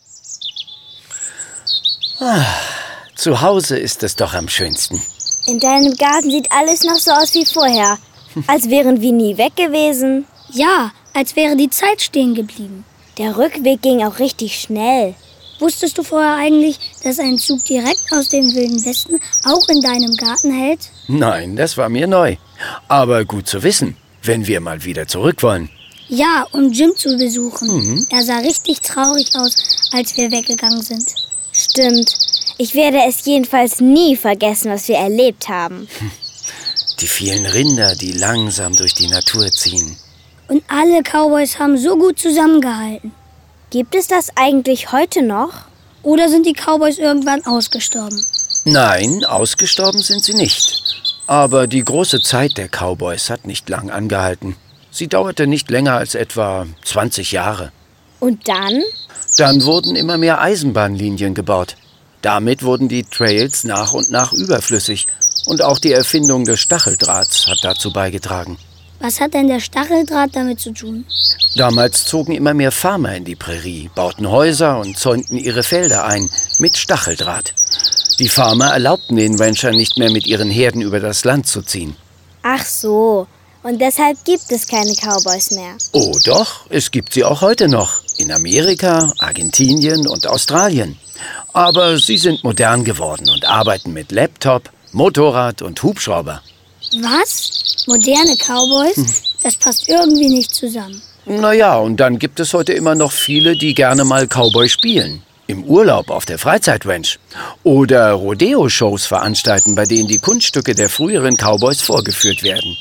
[SPEAKER 1] Ah, zu Hause ist es doch am schönsten.
[SPEAKER 4] In deinem Garten sieht alles noch so aus wie vorher. Als wären wir nie weg gewesen.
[SPEAKER 5] Ja, als wäre die Zeit stehen geblieben.
[SPEAKER 4] Der Rückweg ging auch richtig schnell.
[SPEAKER 5] Wusstest du vorher eigentlich, dass ein Zug direkt aus dem Wilden Westen auch in deinem Garten hält?
[SPEAKER 1] Nein, das war mir neu. Aber gut zu wissen, wenn wir mal wieder zurück wollen.
[SPEAKER 5] Ja, um Jim zu besuchen. Mhm. Er sah richtig traurig aus, als wir weggegangen sind.
[SPEAKER 4] Stimmt. Ich werde es jedenfalls nie vergessen, was wir erlebt haben.
[SPEAKER 1] Die vielen Rinder, die langsam durch die Natur ziehen.
[SPEAKER 5] Und alle Cowboys haben so gut zusammengehalten.
[SPEAKER 4] Gibt es das eigentlich heute noch?
[SPEAKER 5] Oder sind die Cowboys irgendwann ausgestorben?
[SPEAKER 1] Nein, ausgestorben sind sie nicht. Aber die große Zeit der Cowboys hat nicht lang angehalten. Sie dauerte nicht länger als etwa zwanzig Jahre.
[SPEAKER 4] Und dann?
[SPEAKER 1] Dann wurden immer mehr Eisenbahnlinien gebaut. Damit wurden die Trails nach und nach überflüssig. Und auch die Erfindung des Stacheldrahts hat dazu beigetragen.
[SPEAKER 5] Was hat denn der Stacheldraht damit zu tun?
[SPEAKER 1] Damals zogen immer mehr Farmer in die Prärie, bauten Häuser und zäunten ihre Felder ein mit Stacheldraht. Die Farmer erlaubten den Ranchern nicht mehr, mit ihren Herden über das Land zu ziehen.
[SPEAKER 4] Ach so, und deshalb gibt es keine Cowboys mehr.
[SPEAKER 1] Oh doch, es gibt sie auch heute noch. In Amerika, Argentinien und Australien. Aber sie sind modern geworden und arbeiten mit Laptop, Motorrad und Hubschrauber.
[SPEAKER 5] Was? Moderne Cowboys? Hm. Das passt irgendwie nicht zusammen.
[SPEAKER 1] Naja, und dann gibt es heute immer noch viele, die gerne mal Cowboy spielen. Im Urlaub auf der Freizeitranch. Oder Rodeo-Shows veranstalten, bei denen die Kunststücke der früheren Cowboys vorgeführt werden.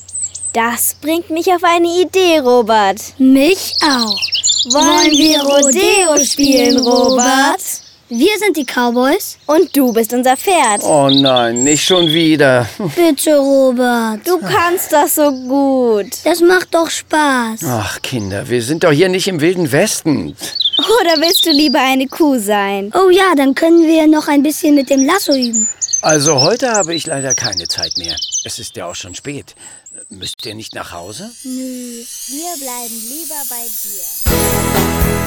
[SPEAKER 4] Das bringt mich auf eine Idee, Robert.
[SPEAKER 5] Mich auch.
[SPEAKER 4] Wollen wir Rodeo spielen, Robert?
[SPEAKER 5] Wir sind die Cowboys.
[SPEAKER 4] Und du bist unser Pferd.
[SPEAKER 1] Oh nein, nicht schon wieder.
[SPEAKER 5] Bitte, Robert.
[SPEAKER 4] Du kannst das so gut.
[SPEAKER 5] Das macht doch Spaß.
[SPEAKER 1] Ach, Kinder, wir sind doch hier nicht im Wilden Westen.
[SPEAKER 4] Oder willst du lieber eine Kuh sein?
[SPEAKER 5] Oh ja, dann können wir noch ein bisschen mit dem Lasso üben.
[SPEAKER 1] Also heute habe ich leider keine Zeit mehr. Es ist ja auch schon spät. Müsst ihr nicht nach Hause?
[SPEAKER 4] Nö, wir bleiben lieber bei dir.